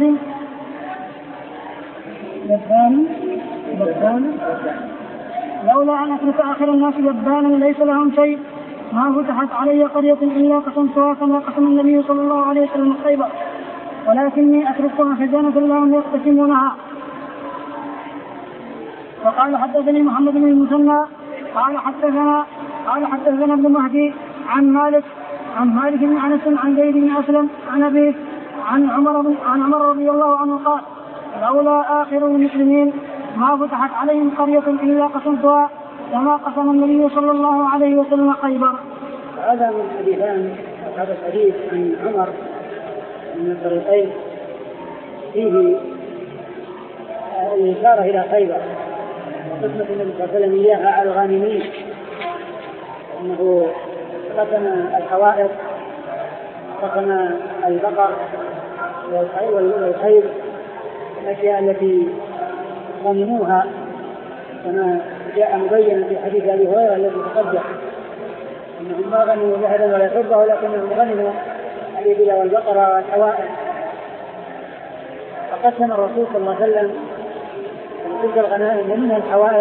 يبان يبان لولا أن أترك آخر الناس يبانا ليس لهم شيء ما فتحت علي قرية إلا قسمتها كما قسم النبي صلى الله عليه وسلم خيبر، ولكني أتركها خزانة لهم يقتسمونها. وقال حدثني محمد بن المثنى قال حدثنا قال حدثنا ابن مهدي عن مالك عن مالك بن أنس عن زيد بن أسلم عن أبيه عن عمر بن عن عمر رضي الله عنه قال لولا آخر المسلمين ما فتحت عليهم قرية إلا قسمتها كما قسم النبي صلى الله عليه وسلم خيبر.
هذا من حديثان، هذا الحديث عن عمر من الطريقين فيه الإشارة إلى خيبر وقسمة النبي صلى الله عليه وسلم إياها على الغانمين، أنه قسم الحوائط، قسم البقر والخيل، الأشياء التي غنموها كما جاء مبينا في حديث أبي هريرة الذي تقدم أنهم ما غنموا ذهبا ولا فضة ولكنهم غنموا الإبل والبقر والحوائط. فقسم الرسول صلى الله عليه وسلم تلك الغنائم ومنها الحوائط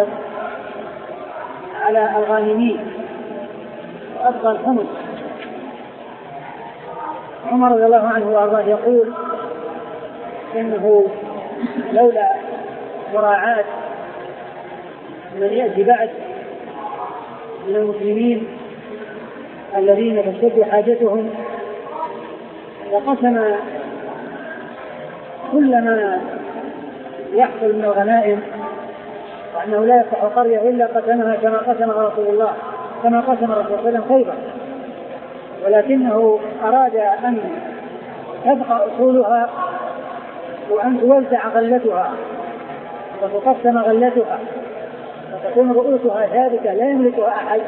على الغانمين وأبقى الخمس. عمر رضي الله عنه وارضاه يقول إنه لولا مراعاة من يأتي بعد من المسلمين الذين تشتد حاجتهم وقسم كل ما يحصل من الغنائم، وأنه لا يفتح قرية إلا قسمها كما قسم رسول الله كما قسم رسول الله صلى الله عليه وسلم خيبر، ولكنه أراد أن تبقى أصولها وأن توزع غلتها وتقسم غلتها وتكون رؤوسها ثابتة لا يملكها أحد،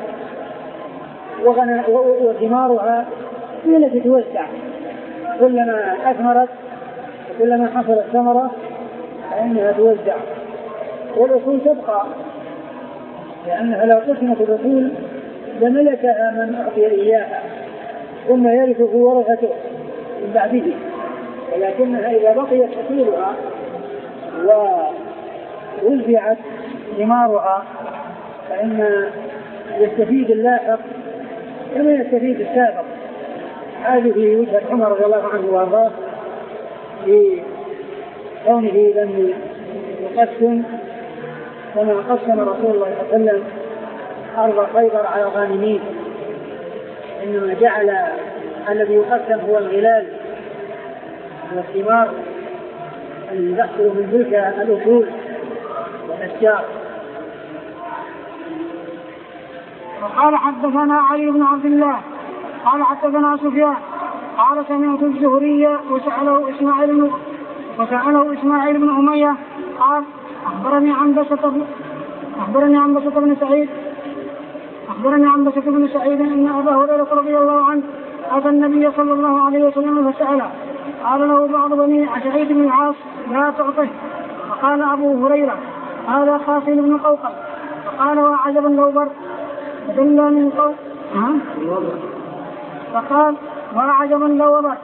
وثمارها هي التي توزع كلما أثمرت وكلما حصلت ثمرة فإنها توزع، والأصول تبقى، لأنها لو قسمت الأصول لملكها من أعطي إياها ثم يرثه ورثته من بعده، ولكنها إذا بقيت أصولها ووزعت ثمارها فإن يستفيد اللاحق كما يستفيد السابق. هذه وجهة عمر رضي الله عنه وارضاه في كونه لم يقسم كما قسم رسول الله صلى الله عليه وسلم أرض خيبر على الغانمين، إنما جعل الذي يقسم هو الغلال والثمار الذي يحصل من تلك الأصول والأشجار.
وقال حدثنا علي بن عبد الله قال حدثنا سفيان قال سمعت الزهري وسأله إسماعيل وسأله إسماعيل بن أمية قال أخبرني عن بسط أخبرني عن بسط بن سعيد أخبرني عن بسط بن سعيد أن أبا هريرة رضي الله عنه أتى النبي صلى الله عليه وسلم فسأله قال له بعض بني سعيد بن العاص لا تعطه، فقال أبو هريرة هذا خاصل بن قوقل، فقال وعجبا لو بر دل من قوق فقال وعجبا لو بر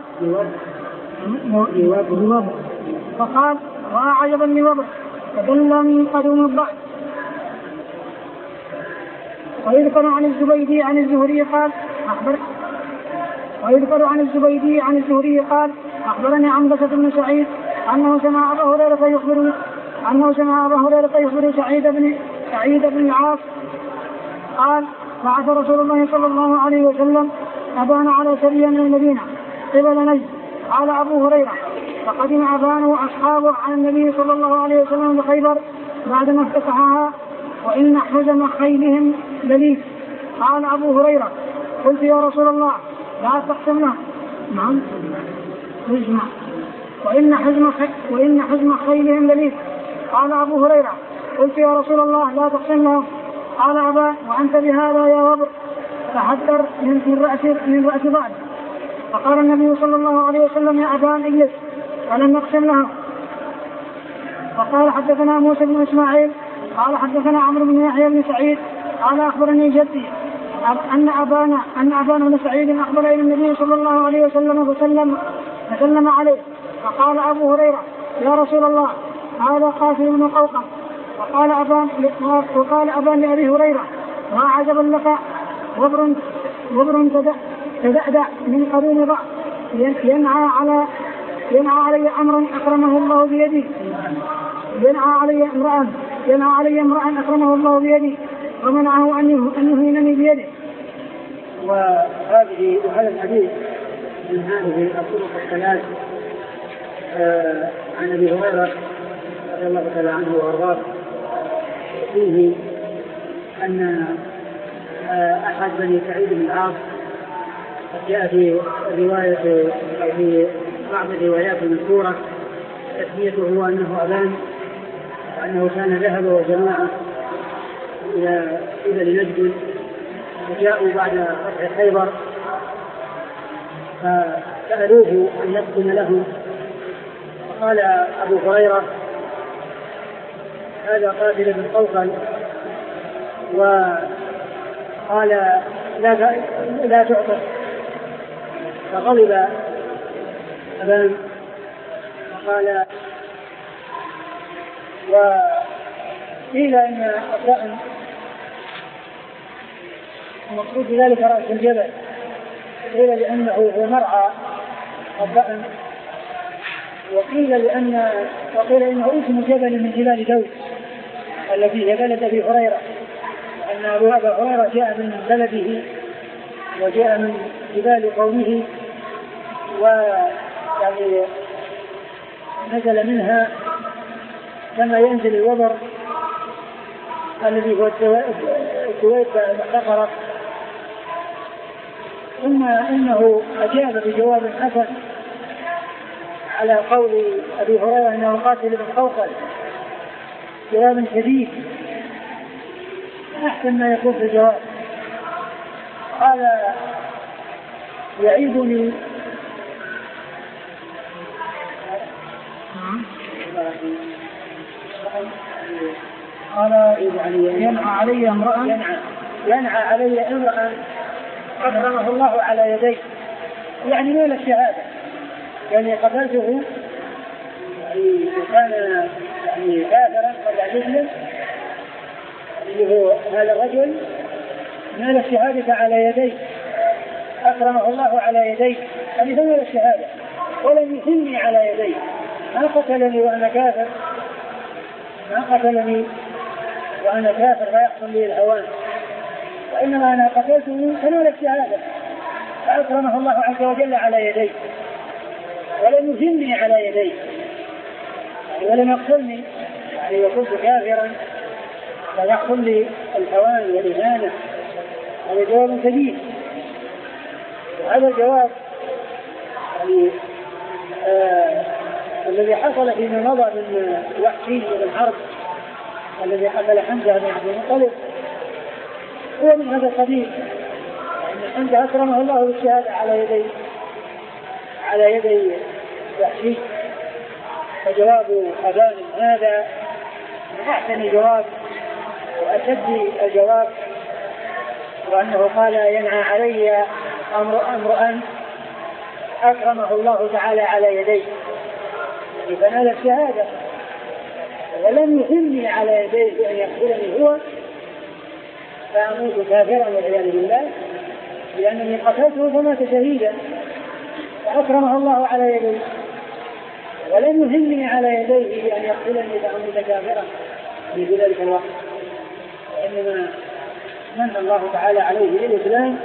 فقال وعجبا لوبر فدل من قدوم الضعف. ويذكر عن الزبيدي عن الزهري قال أخبر ويذكر عن الزبيدي عن الزهري قال أخبرني عنبسة بن سعيد أنه سمع أبا هريرة يخبر أنه سمع أبا هريرة يخبر سعيد بن سعيد بن العاص قال بعث رسول الله صلى الله عليه وسلم أبان على سرية من المدينة قبل نجد. قال أبو هريرة فقدم أبان وأصحابه على النبي صلى الله عليه وسلم بخيبر بعدما افتتحها وإن حزم خيلهم لليف. قال أبو هريرة قلت يا رسول الله لا تقسم له نعم حزم وإن حزم خي... وإن حزم خيلهم لليف. قال أبو هريرة قلت يا رسول الله لا تقسم له. قال أبا وأنت بهذا يا وبر تحذر من رأس من رأس بعد. فقال النبي صلى الله عليه وسلم يا أبان اجلس ولم نقسم له. فقال حدثنا موسى بن إسماعيل قال حدثنا عمرو بن يحيى بن سعيد قال أخبرني جدي أن أبانا أن أبانا بن سعيد أخبر إلى النبي صلى الله عليه وسلم فسلم فسلم عليه. فقال أبو هريرة يا رسول الله هذا قاسم بن قوقل. وقال أبان وقال أبان لأبي هريرة ما عجبا لك وبر وبر تدأدأ من قرون ضعف ينعى على ينعى علي أمرا أكرمه الله بيدي ينعى علي امرأ ينعى علي امرأ أكرمه الله بيدي ومنعه أن يهينني بيده.
وهذه وهذا الحديث من هذه الطرق الثلاث آه عن أبي هريرة رضي الله تعالى عنه وأرضاه فيه أن أحد بني سعيد بن العاص جاء في رواية أو في بعض الروايات المذكورة تسميته هو أنه أبان، وأنه كان ذهب وجماعة إلى إلى نجد وجاءوا بعد فتح خيبر فسألوه أن يقسم لهم، فقال أبو هريرة هذا قاتل بن قوقل، وقال لا لا تعطى، فغضب أبان وقال وقيل إن الرأن المقصود بذلك رأس الجبل، قيل لأنه هو مرعى الرأن، وقيل لأن وقيل إنه اسم جبل من جبال دوس الذي هي بلد أبي هريرة، أن أبو هريرة جاء من بلده وجاء من جبال قومه ويعني نزل منها كما ينزل الوبر الذي هو الكويت المحتقرة، ثم إنه أجاب بجواب حسن على قول أبي هريرة أنه قاتل بن قوقل، جواب شديد أحسن ما يكون في الجواب. قال يعيدني قال ينعى علي امرأ ينعى, ينعى علي امرأ أكرمه الله على يديه، يعني نال الشهادة، يعني قتلته يعني كان يعني كافرا قد يسلم، اللي هو هذا الرجل نال الشهادة على يديه، أكرمه الله على يديه، يعني نال الشهادة ولم يثني على يديه، ما قتلني وأنا كافر، ما قتلني وأنا كافر فيحصل لي الهوان، وإنما أنا قتلته فنال الشهادة فأكرمه الله عز وجل على يديه ولم يثني على يديه، يعني ولم يقتلني يعني وكنت كافرا فيحصل لي الهوان والإهانة. هذا جواب كبير، وهذا الجواب يعني آه الذي حصل فيما مضى من وحشي بن حرب الذي قتل حمزة بن عبد المطلب هو من هذا القبيل، يعني حمزة أكرمه الله بالشهادة على يدي على يدي وحشي، فجواب أبان هذا من أحسن الجواب وأشد الجواب، وأنه قال ينعى علي امرأ أكرمه الله تعالى على يديه، يعني فنال الشهادة ولم يثني على يديه بأن يقتلني هو فأموت كافرا والعياذ بالله، لأنني قتلته فمات شهيدا فأكرمه الله على يديه ولم يثني على يديه بأن يقتلني فأموت كافرا في ذلك الوقت، وإنما من الله تعالى عليه بالإسلام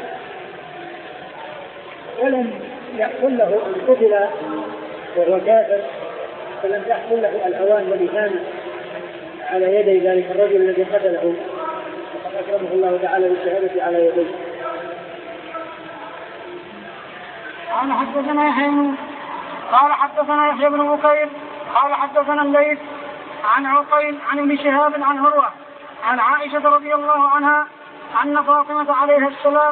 ولم يحصل له أن قتل وهو كافر، فلم يحصل له الهوان والإهانة على يدي ذلك الرجل الذي قتله، وقد أكرمه الله تعالى بالشهادة على يديه.
قال حدثنا يحيى قال حدثنا يحيى بن بكير قال حدثنا الليث عن عقيل عن ابن شهاب عن عروة عن عائشة رضي الله عنها أن فاطمة عليها السلام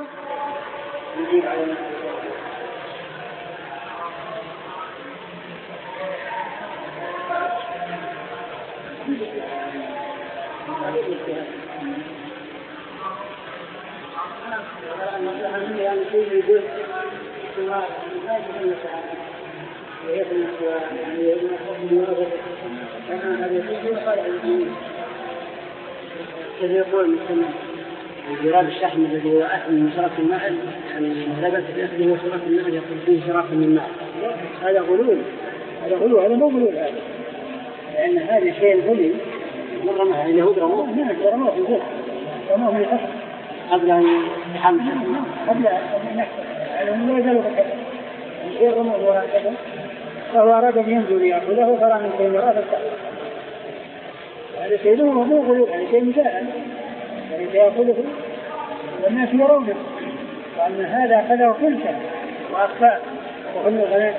كيف يقول المسلم جراب الشحم الذي هو أحد من شرف الماء، يعني لبس بأخذه وشرف الماء يقول فيه شرف من الماء، هذا غلول، هذا غلول، هذا مو غلول هذا، لأن هذا الشيء الغلي مرة ما اليهود رموه نعم رموه في الجسد رموه من الحسن قبل أن يحمل قبل أن يحصل يعني لا يزالوا بالحسن الشيء رموه وراء كذا فهو أراد أن ينزل يأخذه فرى من بين رأس الكعب، هذا شيء مو غلول، هذا شيء مثال يعني سيأكله والناس يرونه وأن هذا كذا وكلته وأخفاء وكل غناء.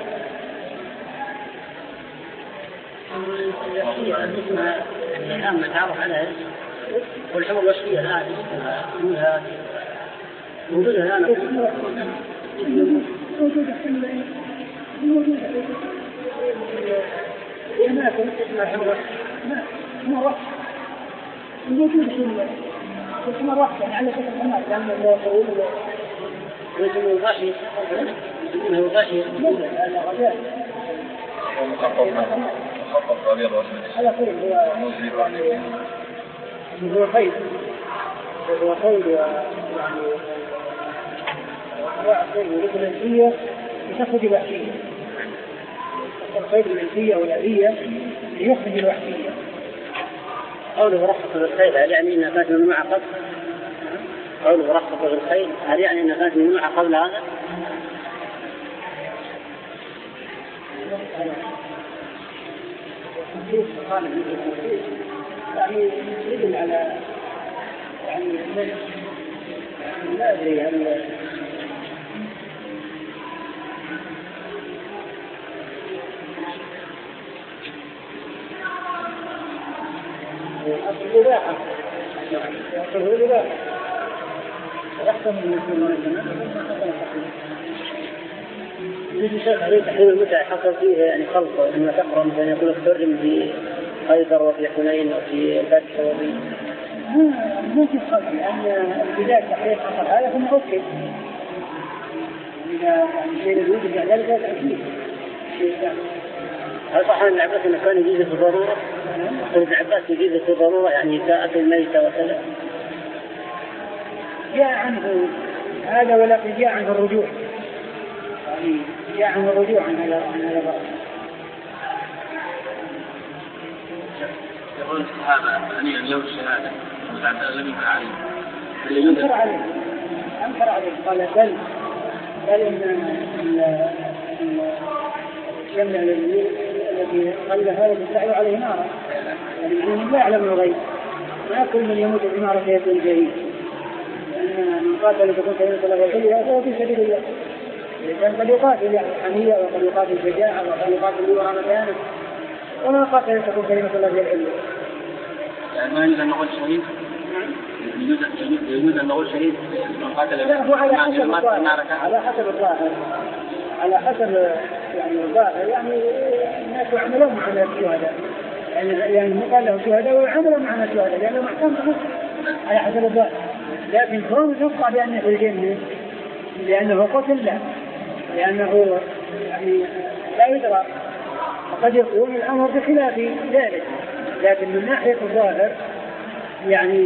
الوصية اسمها الآن متعرف عليها والحمر الوصية الآن اسمها موجودة الآن
موجودة موجودة أماكن اسمها حمر اسمها رأس موجودة اسمها رأس يعني على شكل حمار لأنه لا يقول
ويسمونه الغاشي يسمونه الغاشي
هذا غجال
مخطط أبيض وأسود
على كل هو هو خير هو خير يعني أنواع الخير والإنسية يخرج الوحشية الخير الإنسية والأذية يخرج الوحشية.
قوله رخص بالخير هل يعني أنها كانت ممنوعة قبل؟ قوله رخص بالخير هل يعني أنها كانت ممنوعة قبل هذا؟
يعني يدل على يعني لا أدري هل أصل الإباحة أصل الإباحة أحسن من
يجي شيخ عليه تحريم المتعة حصل فيه يعني خلط لما تقرأ مثلا يقول تحرم في خيبر وفي حنين وفي الفتح وفي
ما في خلط لأن البداية تحريم حصل هذا ثم أكد إذا شيء الوجود بعد ذلك أكيد
هل صح أن العباس أنه كان يجيز في الضرورة؟ قلت العباس يجيز في الضرورة يعني كأكل ميتة وكذا
جاء عنه هذا ولكن جاء عنه الرجوع يعني جاء عنه الرجوع عن هذا عن هذا الرأي.
يقول الصحابة هنيئا له الشهادة والعبد لم يكن عليه
أنكر عليه أنكر عليه قال بل بل إن الشمع الذي قال هذا يستعير عليه نارا يعني لا يعلم الغيب ما كل من يموت بنار فيكون شهيد لأن من قاتل تكون كلمة الله والحلية فهو في سبيل الله كان قد يقاتل يعني حمية وقد يقاتل شجاعة وقد يقاتل لورا مكانه وما قاتل تكون كلمة الله والحلية
يعني ما يجوز أن نقول شهيد يجوز أن نقول شهيد من قاتل
لا هو على حسب الظاهر على حسب الظاهر على حسب يعني الظاهر يعني الناس يعملون معنا الشهداء يعني يعني مو قال له شهداء ويعملون معنا الشهداء لأنه محكم على حسب الظاهر لكن كونه يقطع بأنه في الجنة لأنه قتل لا لأنه يعني لا يدرى وقد يكون الأمر بخلاف ذلك لكن من ناحية الظاهر يعني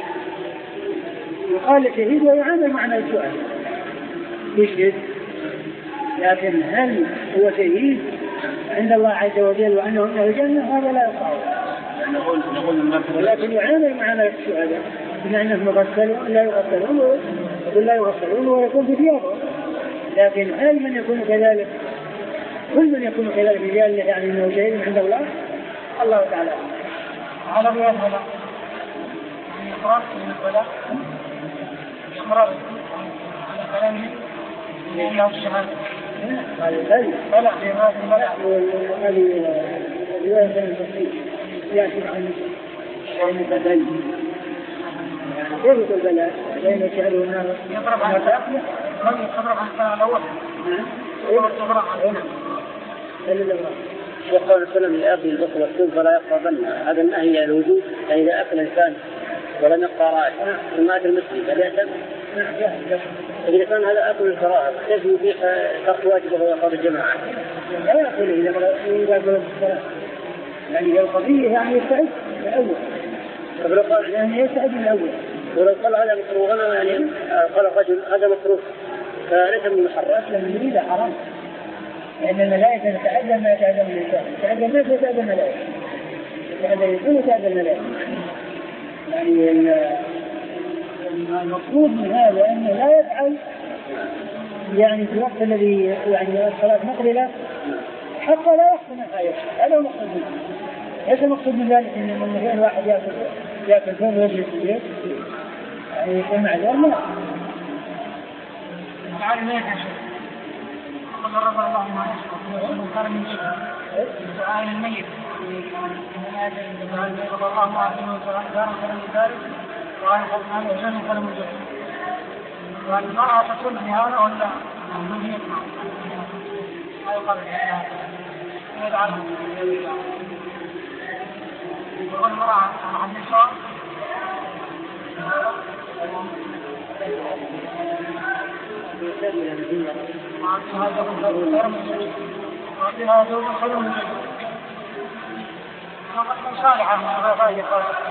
يقال شهيد ويعامل معنا الشهداء يشهد لكن هل هو شهيد عند الله عز وجل وأنه من الجنة هذا لا يقع
نقول نقول
ولكن يعامل معنا الشهداء بما أنهم يغسلون لا يغسلون ويقول لا يغسلون ويكون في ثيابهم لكن هل من يكون كذلك كل من يكون كذلك رجال يعني أنه شهيد عند الله الله تعالى
هذا هو هذا يقرأ من الصلاة يقرأ على كلامه لأنه الشهادة
هذا بل
فلا في هذا الملأ
هذه الرواية كانت تصحيح يأتي عن شأن بل كيف يقول بلى بين الشهر والنار
يضرب عن الثاني من يضرب عن الثاني الأول يضرب عن هنا
وقال السلام لأكل البصر والثوم فلا يقربنها هذا النهي على الوجود يعني إذا أكل الإنسان ولم يقطع رائحة ثم أتى المسجد هل يأتم؟ إذا كان هذا أكل الكراهة كيف يبيح ترك واجبه ويقضي الجماعة؟
لا يأكل إذا قال الصلاة يعني القضية يعني يستعد الأول
طب لو قال
يعني يستعد الأول
ولو قال هذا مكروه يعني قال الرجل هذا مكروه فليس من المحرم
أصلا من إذا حرام لأن الملائكة تتعلم ما يتعلم الإنسان تتعلم ما يتعلم الملائكة تتعلم يكون يتعلم الملائكة يعني المطلوب من هذا أنه لا يفعل يعني في الوقت الذي يعني الصلاة مقبلة حتى لا يحصل من خير هذا هو مقصود منه ليس مقصود من ذلك إن من الواحد يأكل يأكل ثوم ويجلس فيه يكون معذور لا.
تعالى ليك يا شيخ. قال رضي الله ما يشكر من كرم من سؤال الميت من هذا الجزء رضي الله عنه سؤال دار كرم ذلك وعن هذا الجزء كرم الجزء. والمرأة تكون في هذا ولا من هي المرأة؟ ما يقال لها يدعى والمرأة مع النساء وهذا هو خير من جد. فقد صالحة من غير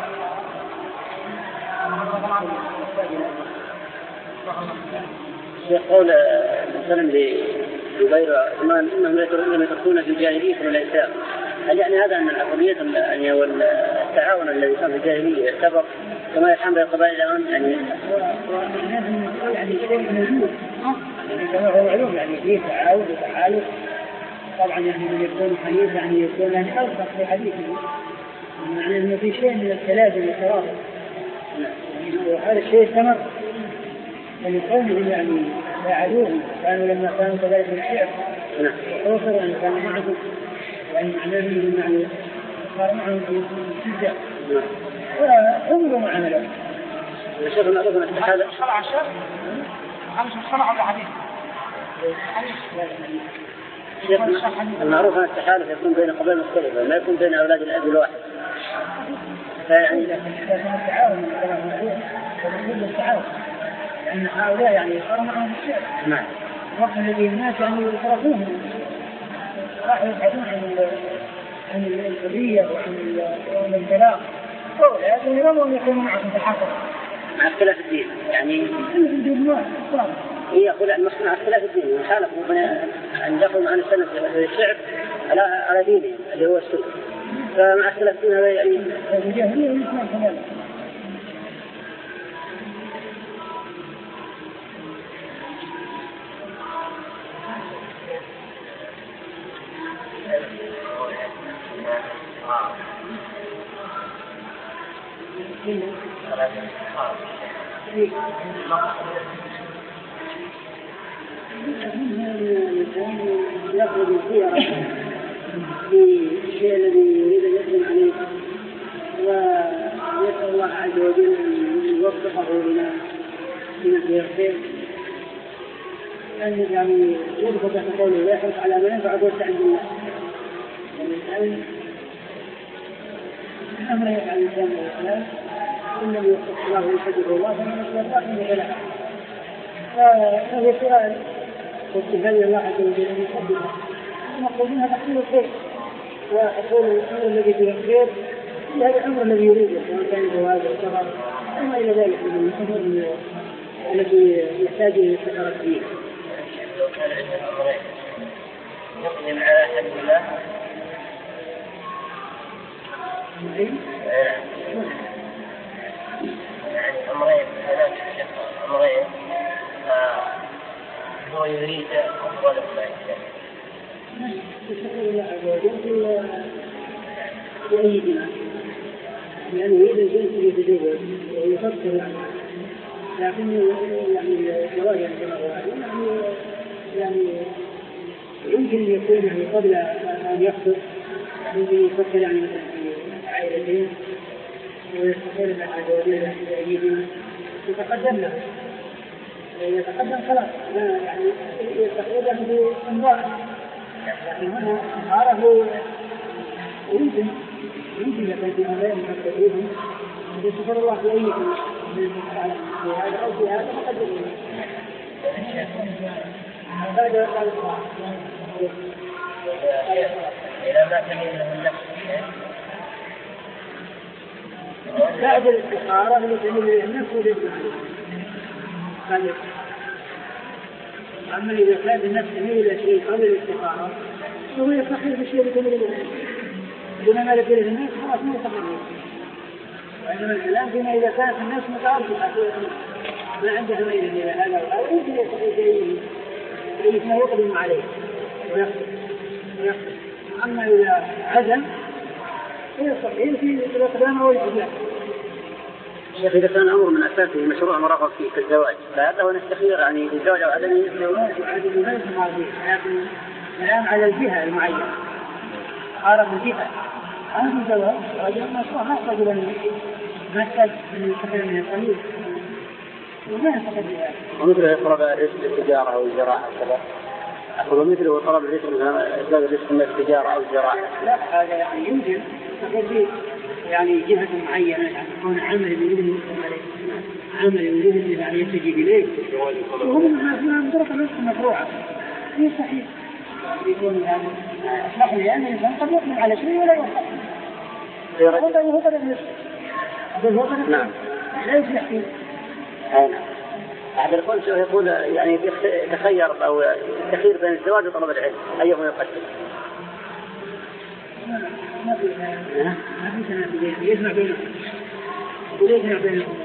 يقول سلم لجبير عثمان انهم لم يتركون في الجاهليه من الاسلام، هل يعني هذا ان العصبيه يعني والتعاون الذي كان في الجاهليه يعتبر كما يحمل القبائل الان يعني
يعني شيء موجود كما هو معلوم يعني فيه تعاون وتحالف طبعا يعني من يكون حديث يعني يكون يعني ألصق في حديثه يعني انه في شيء من التلازم والترابط وهذا الشيء استمر فلكونهم يعني ساعدوهم كانوا لما كانوا كذلك من الشعب وخصوصا يعني كانوا معهم يعني معناه منهم يعني صار معهم في الشجع فعملوا ما عملوا.
الشيخ المعروف أن التحالف
صنع الشيخ خمس صنع الحديث
المعروف أن التحالف يكون بين قبائل مختلفة ما يكون بين أولاد الأب الواحد.
فيعني التعاون كما التعاون أن هؤلاء يعني صار معهم الشعب.
نعم.
وقت الذي الناس يعني يتركون راح يبحثون عن عن الحرية وعن الانطلاق. لكن يرون يكونوا معهم في الحقل.
مع اختلاف الدين يعني. هي يقول عن مع اختلاف الدين وحالفوا أن يدخلوا عن السنة الشعب على على دينهم اللي هو السنة. فمع اختلاف الدين هذا يعني.
الجاهلية والإسلام كذلك. يأخذ الخيار في الشيء الذي يريد أن يقدم عليه ويسأل الله عز وجل أن يوفقه لما لما فيه الخير أن يعني يدخل تحت قوله ويحرص على ما ينفع ويستعين بالله. الإنسان الأمر يفعل الإنسان والإسلام إن لم يوفق الله ويحجبه الله فمن يستطاع أن يفعله. فهذا سؤال واستهل الله عز وجل أن يقدمه نقول منها تحصيل الخير وحصول الأمر الذي فيه الخير هذا الأمر الذي يريده سواء كان جواز أو سفر وما إلى ذلك من الأمور التي يحتاج إلى الاستخارة فيه.
لو كان عندنا أمرين نقدم على أحد الله يعني أمرين هناك أمرين هو يريد أفضل ما يحتاج.
يستقر الله عز وجل بأي دين يعني يريد الجنس يتزوج ويفكر يعني لكن يعني الزواج يعني يعني يمكن أن يكون يعني قبل أن يخطب يمكن يفكر يعني مثلا في عائلتين ويستقر الله عز وجل بأي دين يتقدم له يتقدم خلاص يعني يستقر بامرأة لكن هنا عرفوا يمكن يمكن لكن في هذين المحدثين يستقر الله في أي في هذا أو في هذا مقدمين هذا
إذا ما تميل له النفس
بعد الاستخارة اللي تميل له النفس والإجماع هذا أما إذا كان النفس تميل إلى شيء قبل الاستخارة فهو يصحيح بالشيء اللي تميل إليه دون ما لك إليه النفس خلاص ما يصحيح وإنما الكلام فيما إذا كانت النفس متعرفة ما عندها ميل إلى هذا وهذا يمكن يصحيح شيء ما يقدم عليه ويخطئ ويخطئ أما إذا عزم فهي صحيح في الإقدام أو الإجماع.
شيخ إذا كان أمر من أساسه مشروع مرغب فيه في الزواج فهذا هو نستخير يعني الزواج أو عدمه
لكن الآن على الجهة المعينة عرف الجهة أنا من الزواج رجل مشروع ما يحتاج إلى ما يحتاج من كثير من القليل وما يحتاج إلى
ومثل طلب الرزق للتجارة أو الزراعة كذا أقول مثل طلب الرزق إسباب الرزق من التجارة أو الزراعة
لا هذا يعني يمكن تقول يعني جهة معينة يعني يكون عمل يريد عمل يريد يعني يتجه إليه وهم من طرق الرزق مشروعة هي صحيح يكون يعني أسمح لي أن الإنسان قد يقدم على شيء ولا يوقف هذا هو طريق الرزق
نعم
لا يصلح فيه
أحد القول يقول يعني تخير أو تخير بين الزواج وطلب العلم أيهما يقدم
ما في ما في سنة يجمع بينهم وليس بينهم